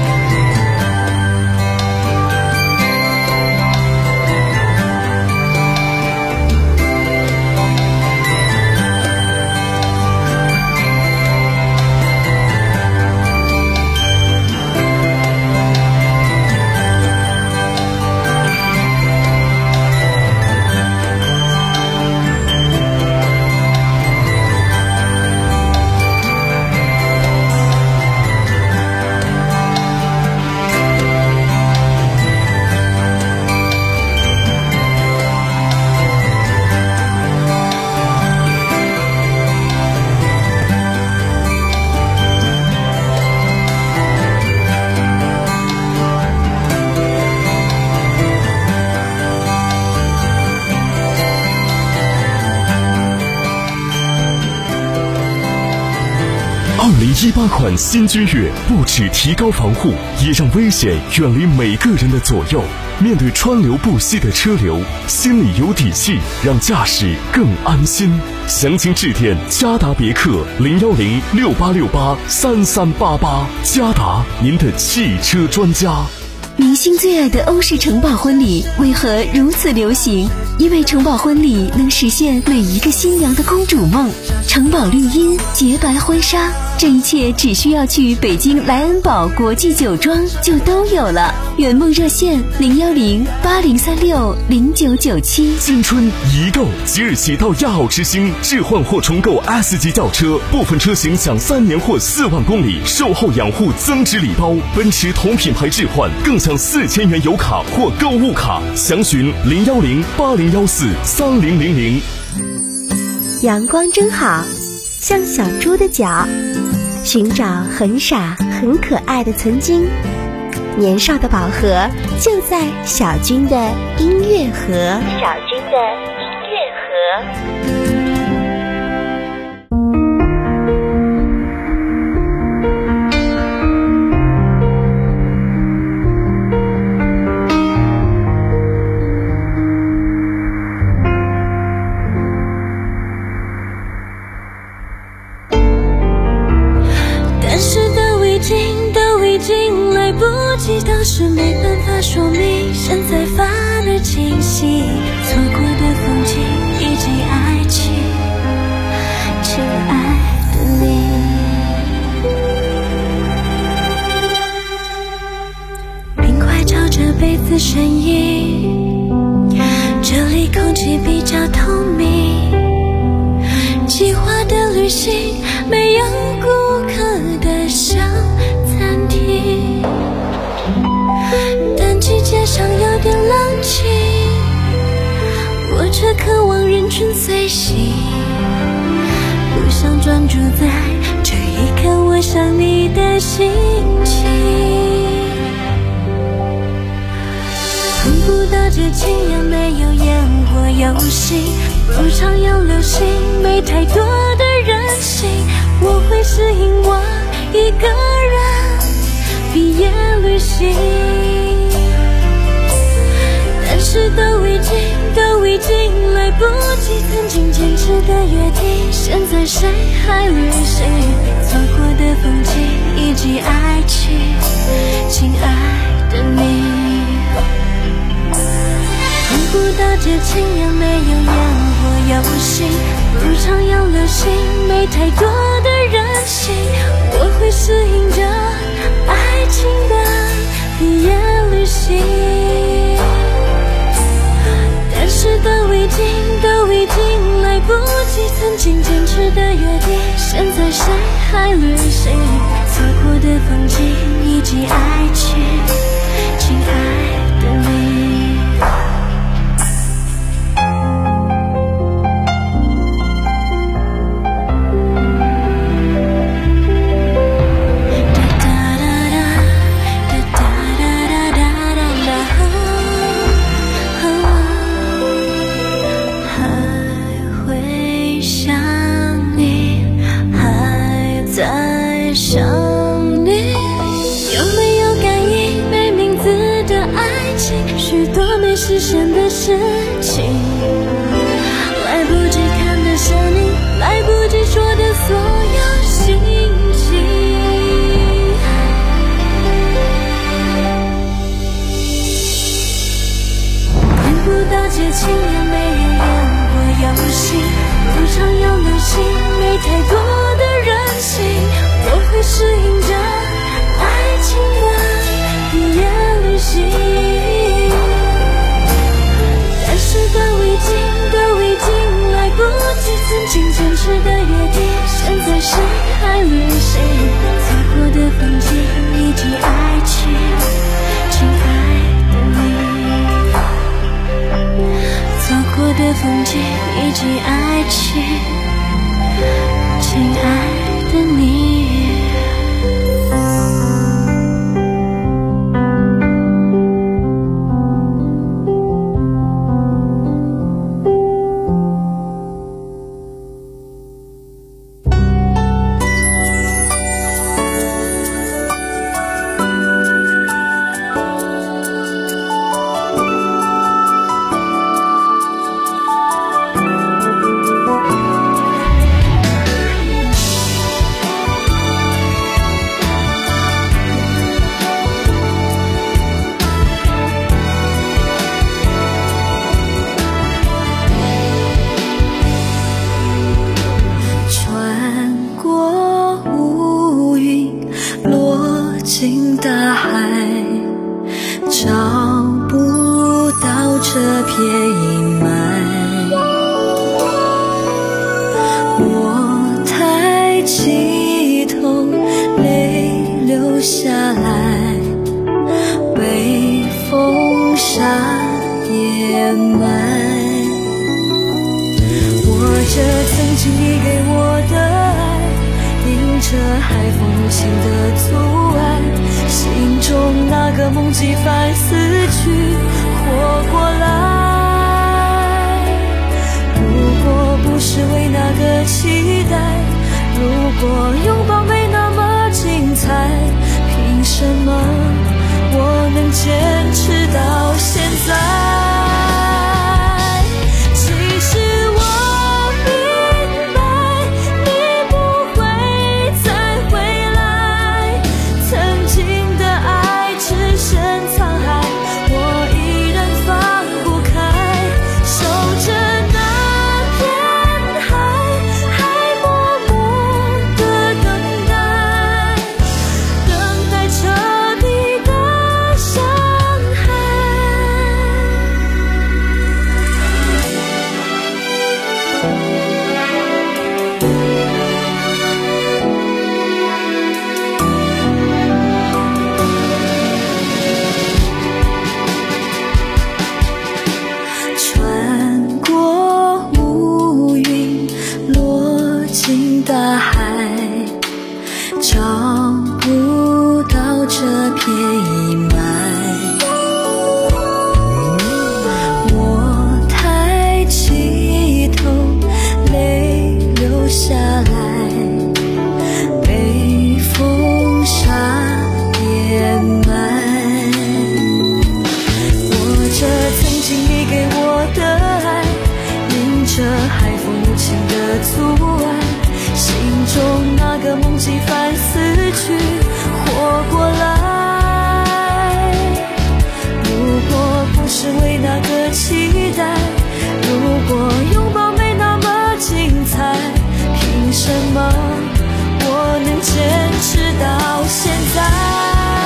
二零一八款新君越不只提高防护，也让危险远离每个人的左右。面对川流不息的车流，心里有底气，让驾驶更安心。详情致电嘉达别克零幺零六八六八三三八八，嘉达您的汽车专家。 明星最爱的欧式城堡婚礼为何如此流行？因为城堡婚礼能实现每一个新娘的公主梦。城堡绿荫，洁白婚纱，这一切只需要去北京莱恩堡国际酒庄就都有了。圆梦热线零幺零八零三六零九九七。 新春一购，即日起到亚奥之星置换或重购 S 级轿车，部分车型享三年或四万公里售后养护增值礼包。奔驰同品牌置换更享四千元油卡或购物卡。详询零幺零八零幺四三零零零。 阳光真好，像小猪的脚，寻找很傻很可爱的曾经。年少的宝盒就在小军的音乐盒。小军的音乐盒。 记当时没办法说明，现在反而清晰，错过的风景以及爱情，亲爱的你。冰块朝着杯子呻吟，这里空气比较透明，计划的旅行没有顾客的小餐厅，但季节上有点冷清，我却渴望人群随行，不想专注在这一刻我想你的心情。碰不到这情也没有烟火游戏，不常有流行，没太多的人性，我会适应我一个人毕业旅行，但是都已经都已经来不及，曾经坚持的约定，现在谁还旅行？错过的风景以及爱情，亲爱的你。碰不到这情也没有烟火游戏，不常有流行，没太多的人性，我会适应着爱情的毕业旅行，但是都已经都已经来不及，曾经坚持的约定，现在谁还旅行？错过的风景以及爱情，亲爱的你。实现的事情，来不及看的生命，来不及说的所有心情，碰不到这情也没有烟火游戏，不常有流行，没太多的人性，我会适应着爱情的毕业旅行，都已经都已经来不及，曾经坚持的约定，现在谁还旅行？错过的风景以及爱情，亲爱的你。错过的风景以及爱情，亲爱的你。坚持到现在，其实我明白你不会再回来，曾经的爱只是阴霾。我抬起头，泪流下来，被风沙掩埋。握着曾经你给我的爱，迎着海风无情的阻碍，心中那个梦几番死去活过来。如果不是为那个期待，如果拥抱没那么精彩，凭什么我能坚持到现在？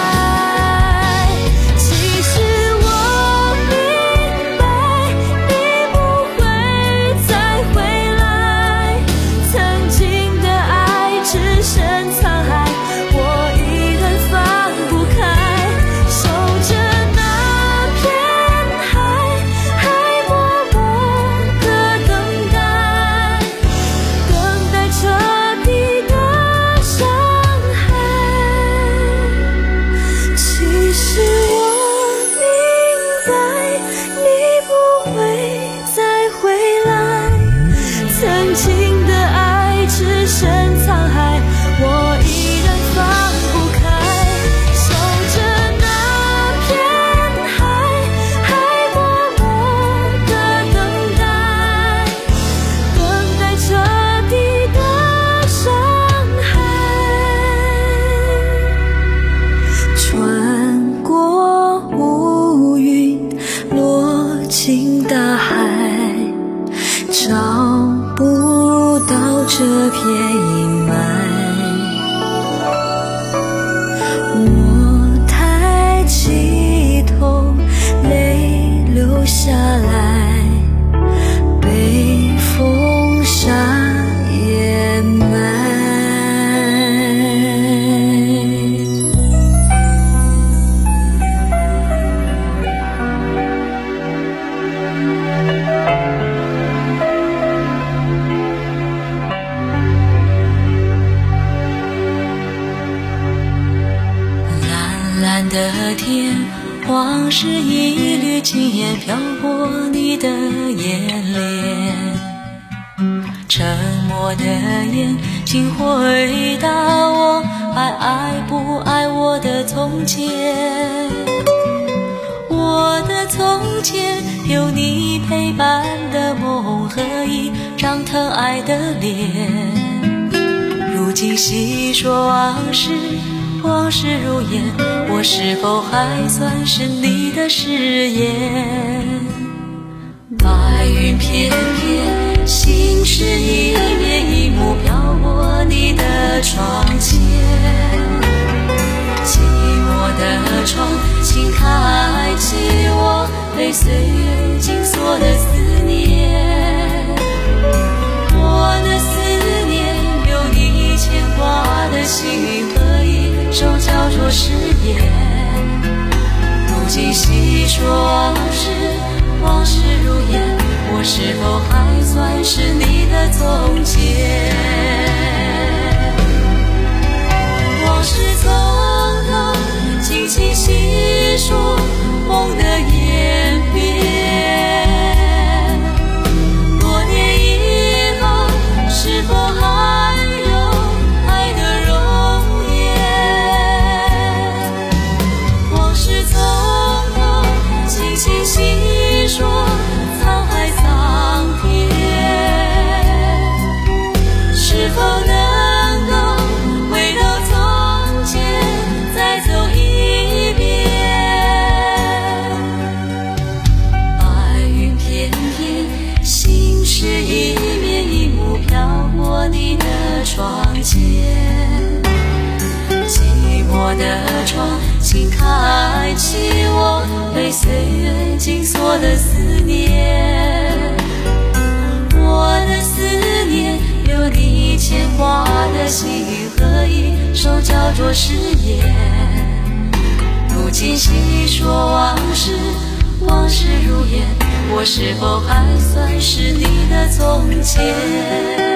这片阴霾，我抬起头，泪流下来，被风沙掩埋。的天，往事一缕轻烟飘过你的眼帘，沉默的眼，请回答我，还爱不爱我的从前？我的从前，有你陪伴的梦和一张疼爱的脸。如今细说往事，往事如烟，我是否还算是你的誓言？白云片片，心事一面一幕飘过你的窗前。寂寞的窗，请开启我被岁月紧锁的思念。我的思念，有你牵挂的心和一手交错誓言。如今细说往事，往事如烟，我是否还算是你的从前？往事从头，轻轻细说梦的演变。多年以后，是否还有爱的容颜？往事从头，轻轻细说沧海桑田。是否能够回到从前，再走一遍？白云片片，心事一面一幕飘过你的窗前。寂寞的窗，请开启我被岁月紧锁的思念。我的思念，有你牵挂的心和一手交错誓言。如今细说往事，往事如烟，我是否还算是你的从前？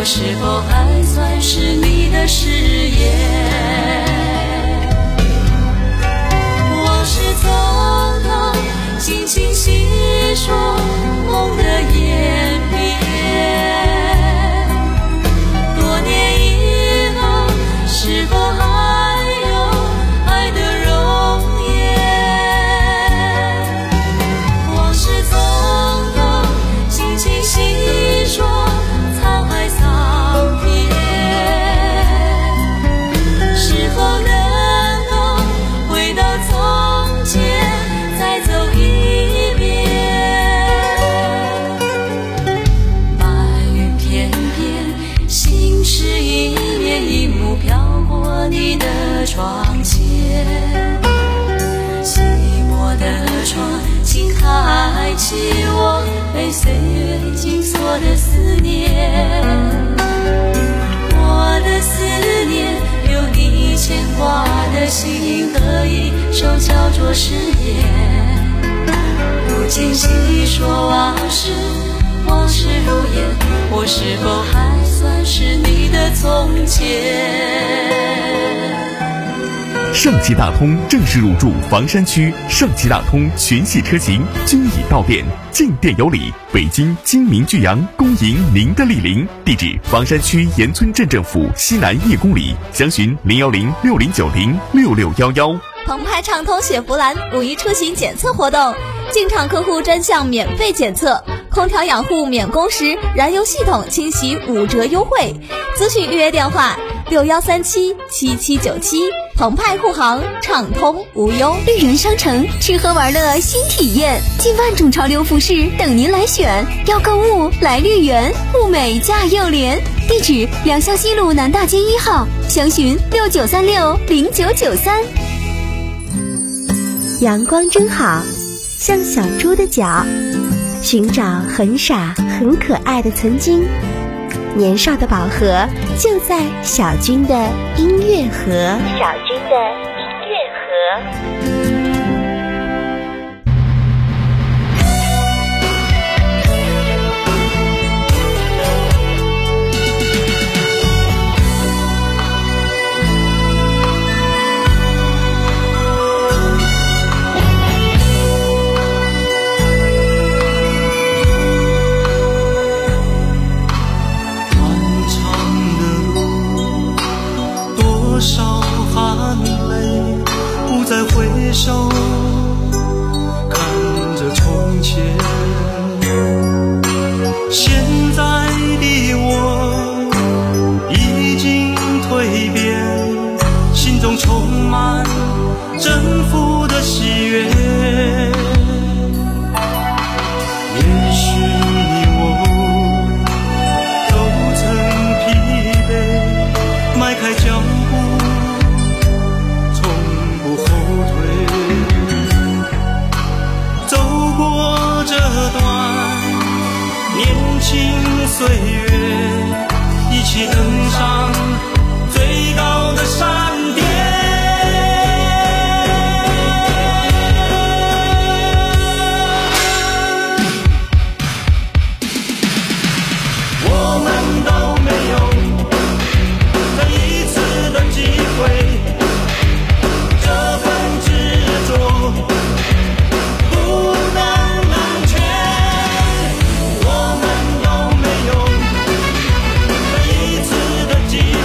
是否还算是你的誓言？往事匆匆，轻轻细说梦的延绵。多年以后，是否还有爱的容颜？往事匆匆，轻轻细说沧海桑田。是否能够回到从前，再走一遍？白云片片，心事一面一幕飘过你的窗前。寂寞的窗，请开启我被岁月紧锁的思念。我的思念，有你牵挂的心和一首叫做誓言。如今细说往事，往事如烟，我是否还算是你的从前？ 上汽大通正式入驻房山区，上汽大通全系车型均已到店，进店有礼。北京精明巨阳恭迎您的莅临，地址房山区盐村镇政府西南一公里，详询零幺零六零九零六六幺幺。 澎湃畅通雪佛兰五一出行检测活动，进场客户专项免费检测，空调养护免工时，燃油系统清洗五折优惠。咨询预约电话六幺三七七七九七。澎湃护航，畅通无忧。 绿园商城吃喝玩乐新体验，近万种潮流服饰等您来选。要购物来绿园，物美价又廉。地址：良乡西路南大街一号，详询六九三六零九九三。 阳光真好，像小猪的脚，寻找很傻很可爱的曾经。年少的宝盒就在小军的音乐盒。小军的音乐盒。 多少含泪，不再回首，看着从前。现在的我已经蜕变，心中充满征服的喜悦。也许你我都曾疲惫，迈开脚步岁月，一起登上最高的山巅。我们都没有再一次的机会，这份执着不能冷却。我们都没有再一次的机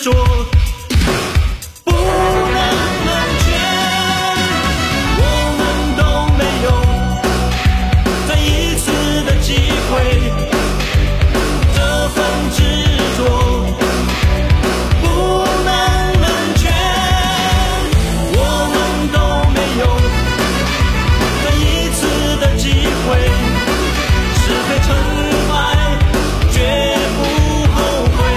着，不能冷却，我们都没有再一次的机会，这份执着不能冷却，我们都没有再一次的机会，是非成败绝不后悔。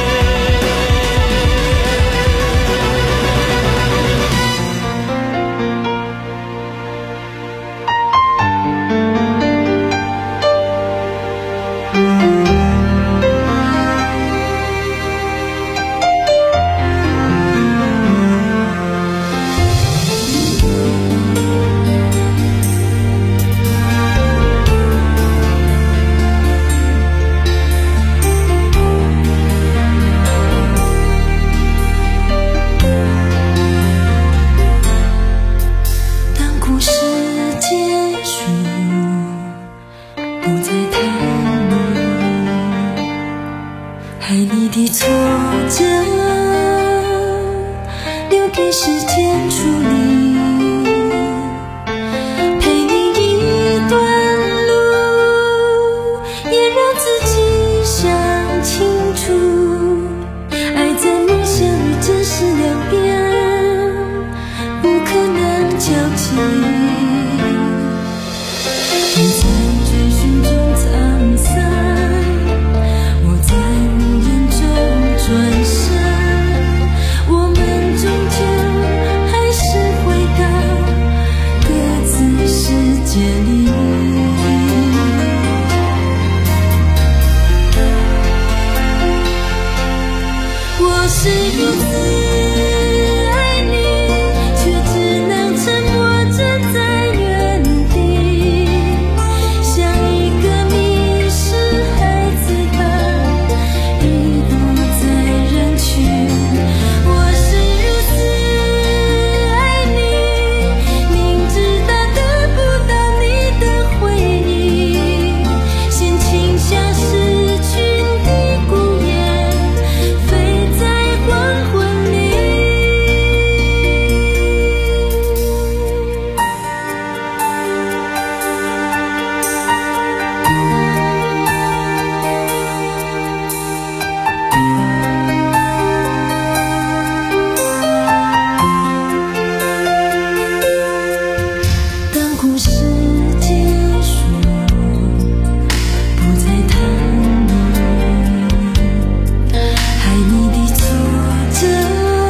当故事结束，不再谈论爱你的挫折，留给时间处理。陪你一段路，也让自己想清楚，爱在梦想与真实两边，不可能交集。你在追寻中沧桑，我在无言中转身，我们终究还是回到各自世界里。我是如此爱你，却只能沉默着在原地，像一个迷失孩子般遗落在人群。我是如此爱你，明知道得不到你的回应，先倾向失去的孤雁，飞在黄昏里。当故事结束，不再谈论爱你的挫折，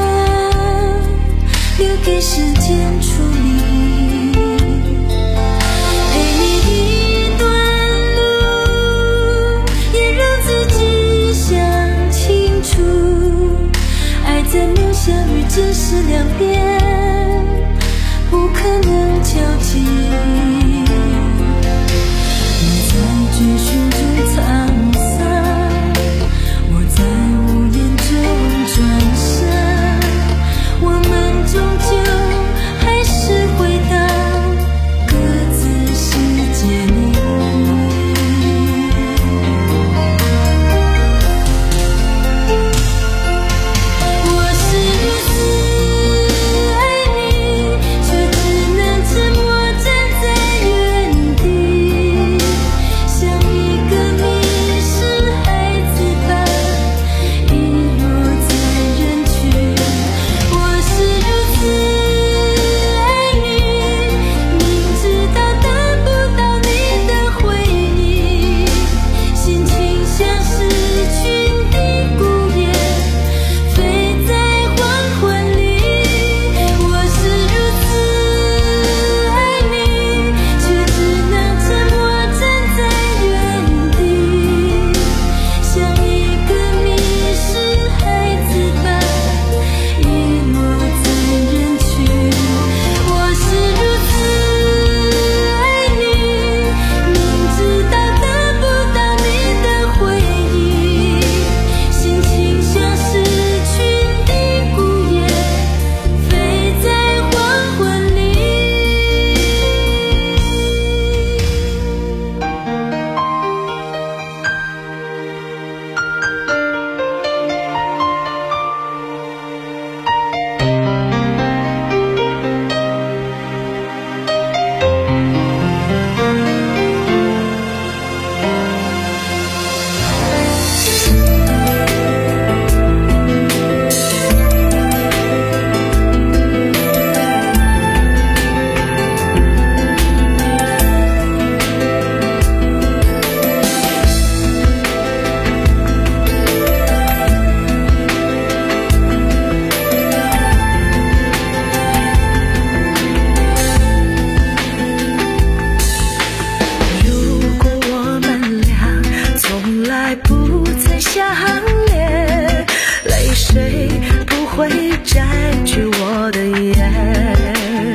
留给时间处理。陪你一段路，也让自己想清楚，爱在梦想与真实两边，不可能交集。你在追寻中沧桑，我在无言中转身，我们终究还是回到各自世界里。我是如此爱你，却只能沉默站在原地，像一个不会占据我的眼。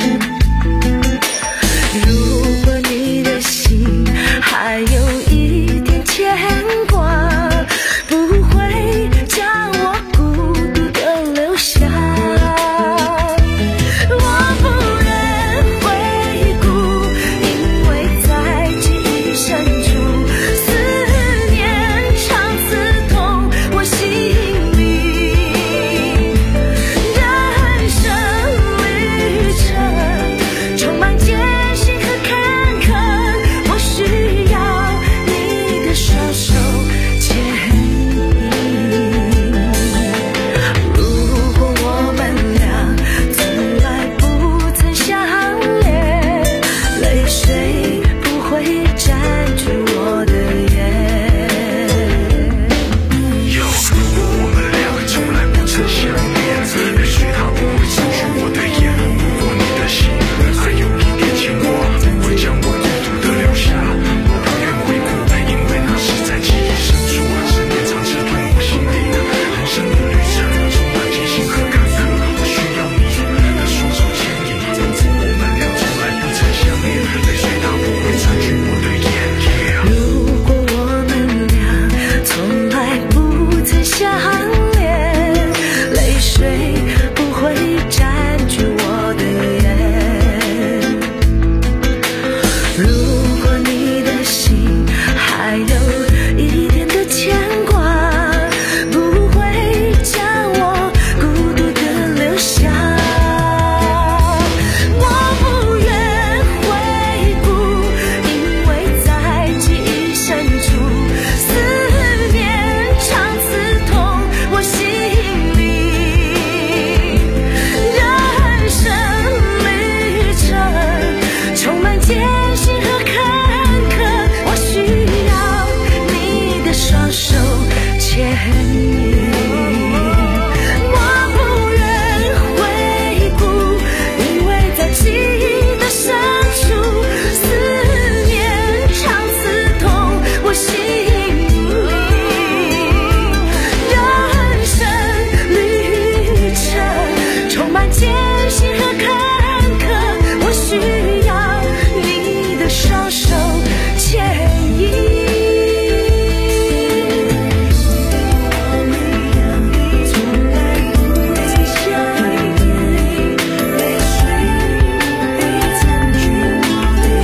如果你的心还有一点牵挂，不会将我孤独的留下。我不愿回顾，因为在记忆深处，思念常刺痛我心里。人生旅程充满艰辛和坎坷，我需要你的双手牵引。如果我们俩从来不曾相恋，泪水不会占据我的眼。 如果我们俩从来不曾相恋，泪水它不会占据我的眼。如果你的心还有一点牵挂，不会将我孤独的留下。我不愿回顾，因为那是在记忆深处，思念常刺痛我心里。人生的旅程充满艰辛和坎坷，我需要你的双手牵引。如果我们俩从来不曾相恋，泪水它不会占据我的眼。 如果我们俩从来不曾相恋，泪水不会占据我的眼。如果你的心还有一点的牵挂，不会将我孤独的留下。我不愿回顾，因为在记忆深处，思念常刺痛我心里。人生旅程充满艰辛和坎坷，我需要你的双手牵引。我不愿回顾，因为在记忆的深处，思念常刺痛我心里。人生旅程充满艰辛和坎坷，我需要你的双手牵引。从来不曾相恋，泪水会占据我的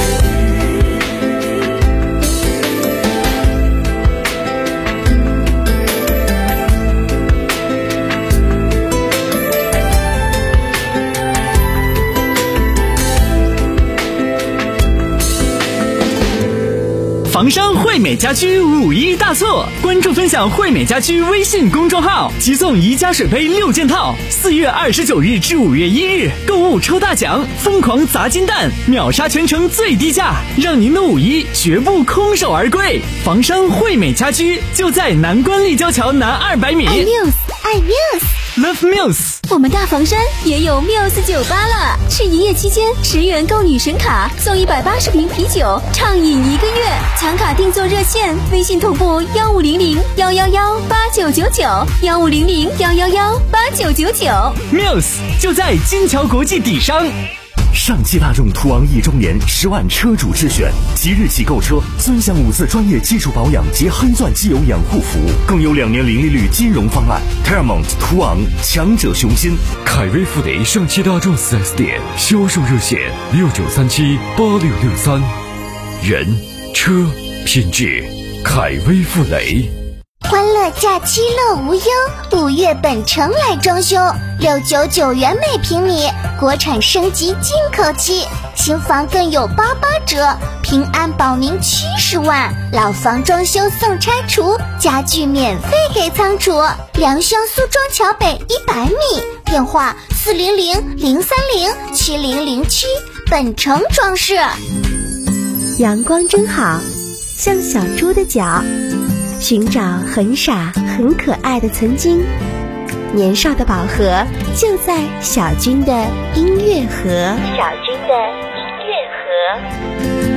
房山惠美家居五一大促，关注分享惠美家居微信公众号，即送宜家水杯六件套。四月二十九日至五月一日，购物抽大奖，疯狂砸金蛋，秒杀全城最低价，让您的五一绝不空手而归。房山惠美家居就在南关立交桥南二百米。 爱 Muse， 爱 Muse，Love Muse。 我们大房山也有 Muse 酒吧了，是营业期间十元购女神卡送一百八十瓶啤酒，畅饮一个月。抢卡定做热线，微信同步幺五零零幺幺幺八九九九，幺五零零幺幺幺八九九九。 Muse 就在金桥国际底商。 上汽大众途昂一周年十万车主之选，即日起购车尊享五次专业技术保养及黑钻机油养护服务，更有两年零利率金融方案。Paramount 途昂，强者雄心。 凯威富雷上汽大众 四 S 店销售热线六九三七八六六三。人车品质，凯威富雷。 欢乐假期乐无忧，五月本城来装修，六九九元每平米，国产升级进口漆，新房更有八八折，平安保您七十万，老房装修送拆除，家具免费给仓储，良乡苏庄桥北一百米，电话四零零零三零七零零七，本城装饰。 阳光真好，像小猪的脚，寻找很傻很可爱的曾经，年少的宝盒就在小军的音乐盒。 小军的音乐盒。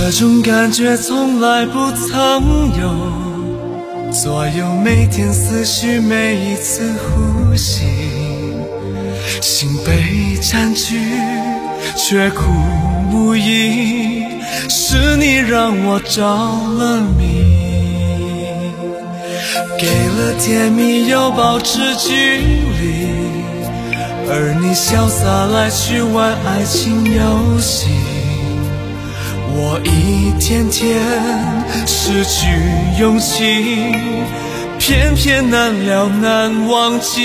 这种感觉从来不曾有，左右每天思绪，每一次呼吸，心被占据却苦无依，是你让我着了迷，给了甜蜜又保持距离，而你潇洒来去玩爱情游戏，我一天天失去勇气，偏偏难了难忘记。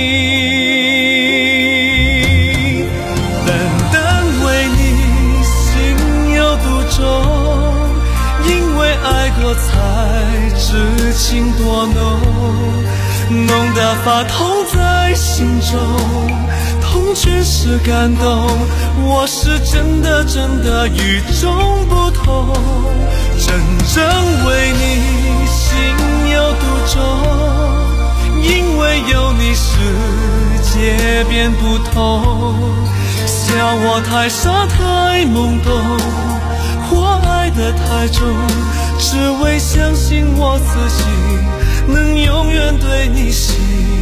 单单为你心有独钟，因为爱过才知情多浓，浓得发痛在心中，痛全是感动，我是真的真的与众不同，真正为你心有独钟，因为有你世界变不同，笑我太傻太懵懂，我爱得太重，只为相信我自己能永远对你心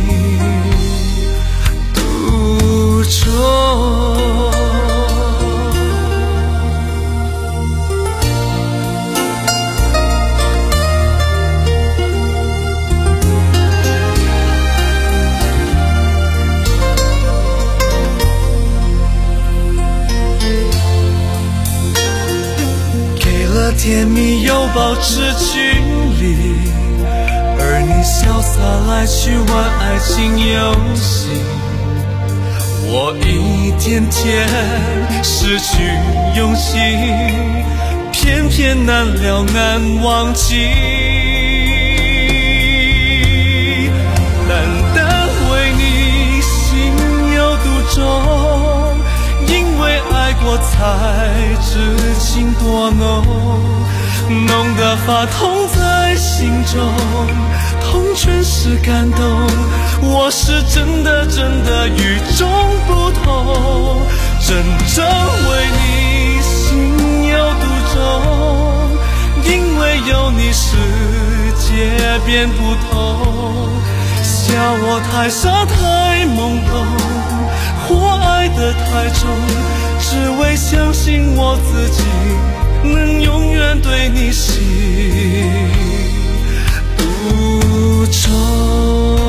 独钟。给了甜蜜又保持距离，而你潇洒来去玩爱情游戏，我一天天失去勇气，偏偏难了难忘记。单单为你心有独钟，因为爱过才知情多浓，浓得发痛在心中，痛全是感动，我是真的真的与众不同，真正为你心有独钟，因为有你世界变不同，笑我太傻太懵懂，我爱得太重，只为相信我自己能永远对你心独钟。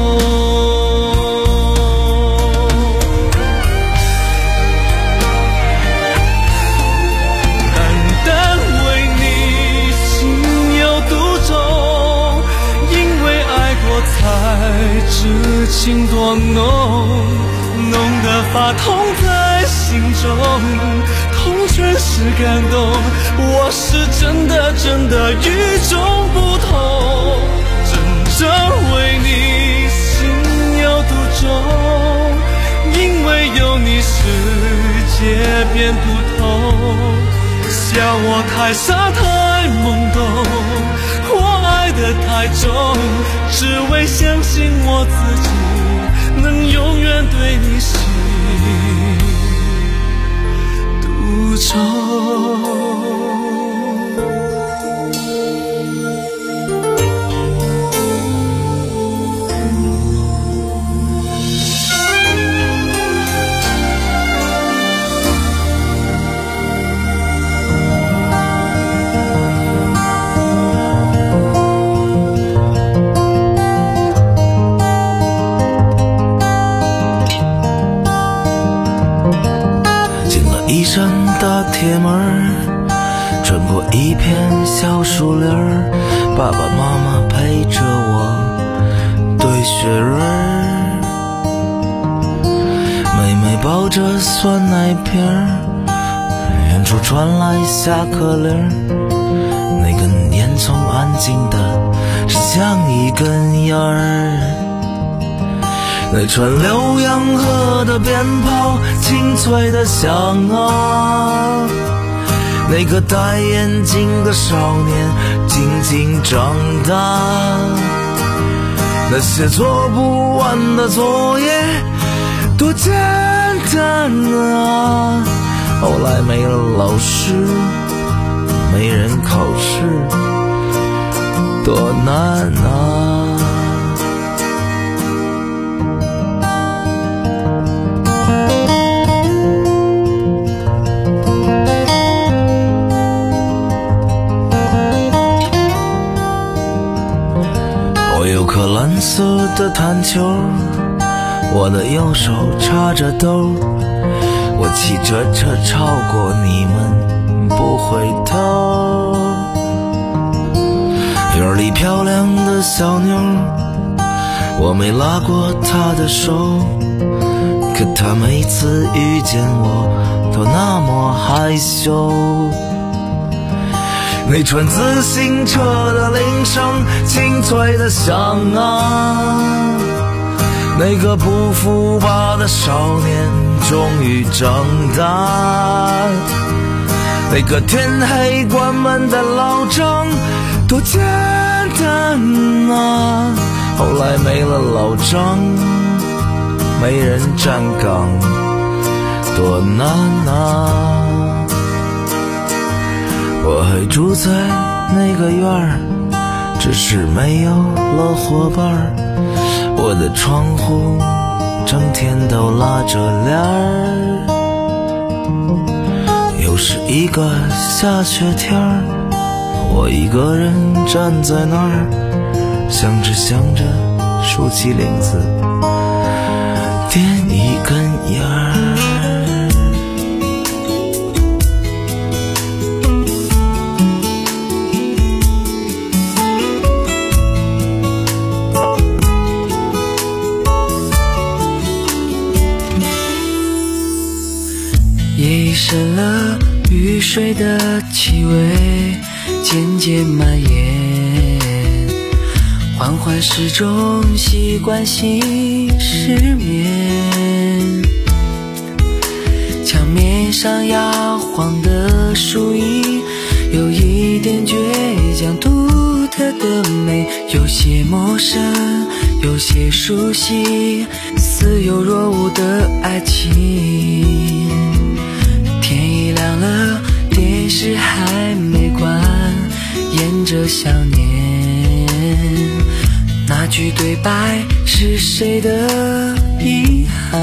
单单为你心有独钟，因为爱过才知情多浓，浓得发痛在心中，痛全是感动，我是真的真的与众不同，真正为你心有独钟，因为有你世界变不同，笑我太傻太懵懂，我爱得太重，只为相信我自己能永远对你心独钟。一扇大铁门，穿过一片小树林，爸爸妈妈陪着我堆雪人，妹妹抱着酸奶瓶，远处传来下课铃，那根烟囱安静的是像一根烟儿，那串浏阳河的鞭炮清脆的响啊，那个戴眼镜的少年静静长大，那些做不完的作业多简单啊，后来没了老师没人考试，多难啊！我有颗蓝色的弹球，我的右手插着兜，我骑着车超过你们不回头。院里漂亮的小妞，我没拉过她的手，可她每次遇见我都那么害羞。那串自行车的铃声清脆的响啊，那个不服吧的少年终于长大，那个天黑关门的老张多简单啊，后来没了老张，没人站岗，多难啊。我还住在那个院儿，只是没有了伙伴儿，我的窗户整天都拉着帘儿，又是一个下雪天儿，我一个人站在那儿，想着想着竖起领子点一根烟儿。夜已深了，雨水的气味渐渐蔓延，缓缓时钟习惯性失眠，墙面上摇晃的树影有一点倔强，独特的美，有些陌生，有些熟悉，似有若无的爱情。天已亮了，电视还没关，演着想念，那句对白是谁的遗憾？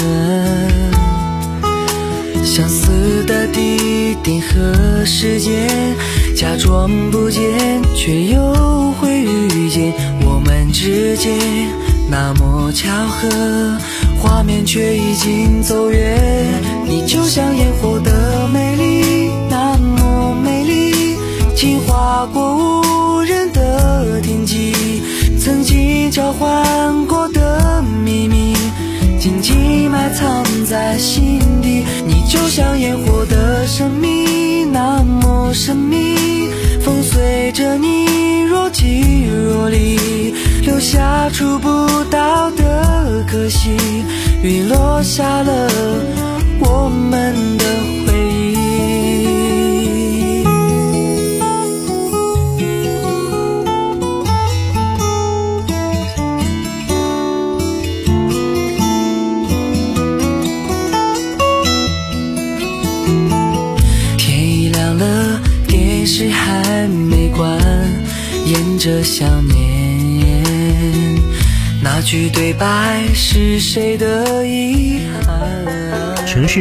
相似的地点和时间，假装不见，却又会遇见，我们之间那么巧合，画面却已经走远。你就像烟火的美丽，那么美丽，竟划过无人的天际，曾经交换过的秘密，紧紧埋藏在心底。你就像烟火的神秘，那么神秘，风随着你若即若离，留下触不到的可惜，雨落下了我们的回忆。天已亮了，电视还没关，演着想念，那句对白是谁的遗憾？ 城市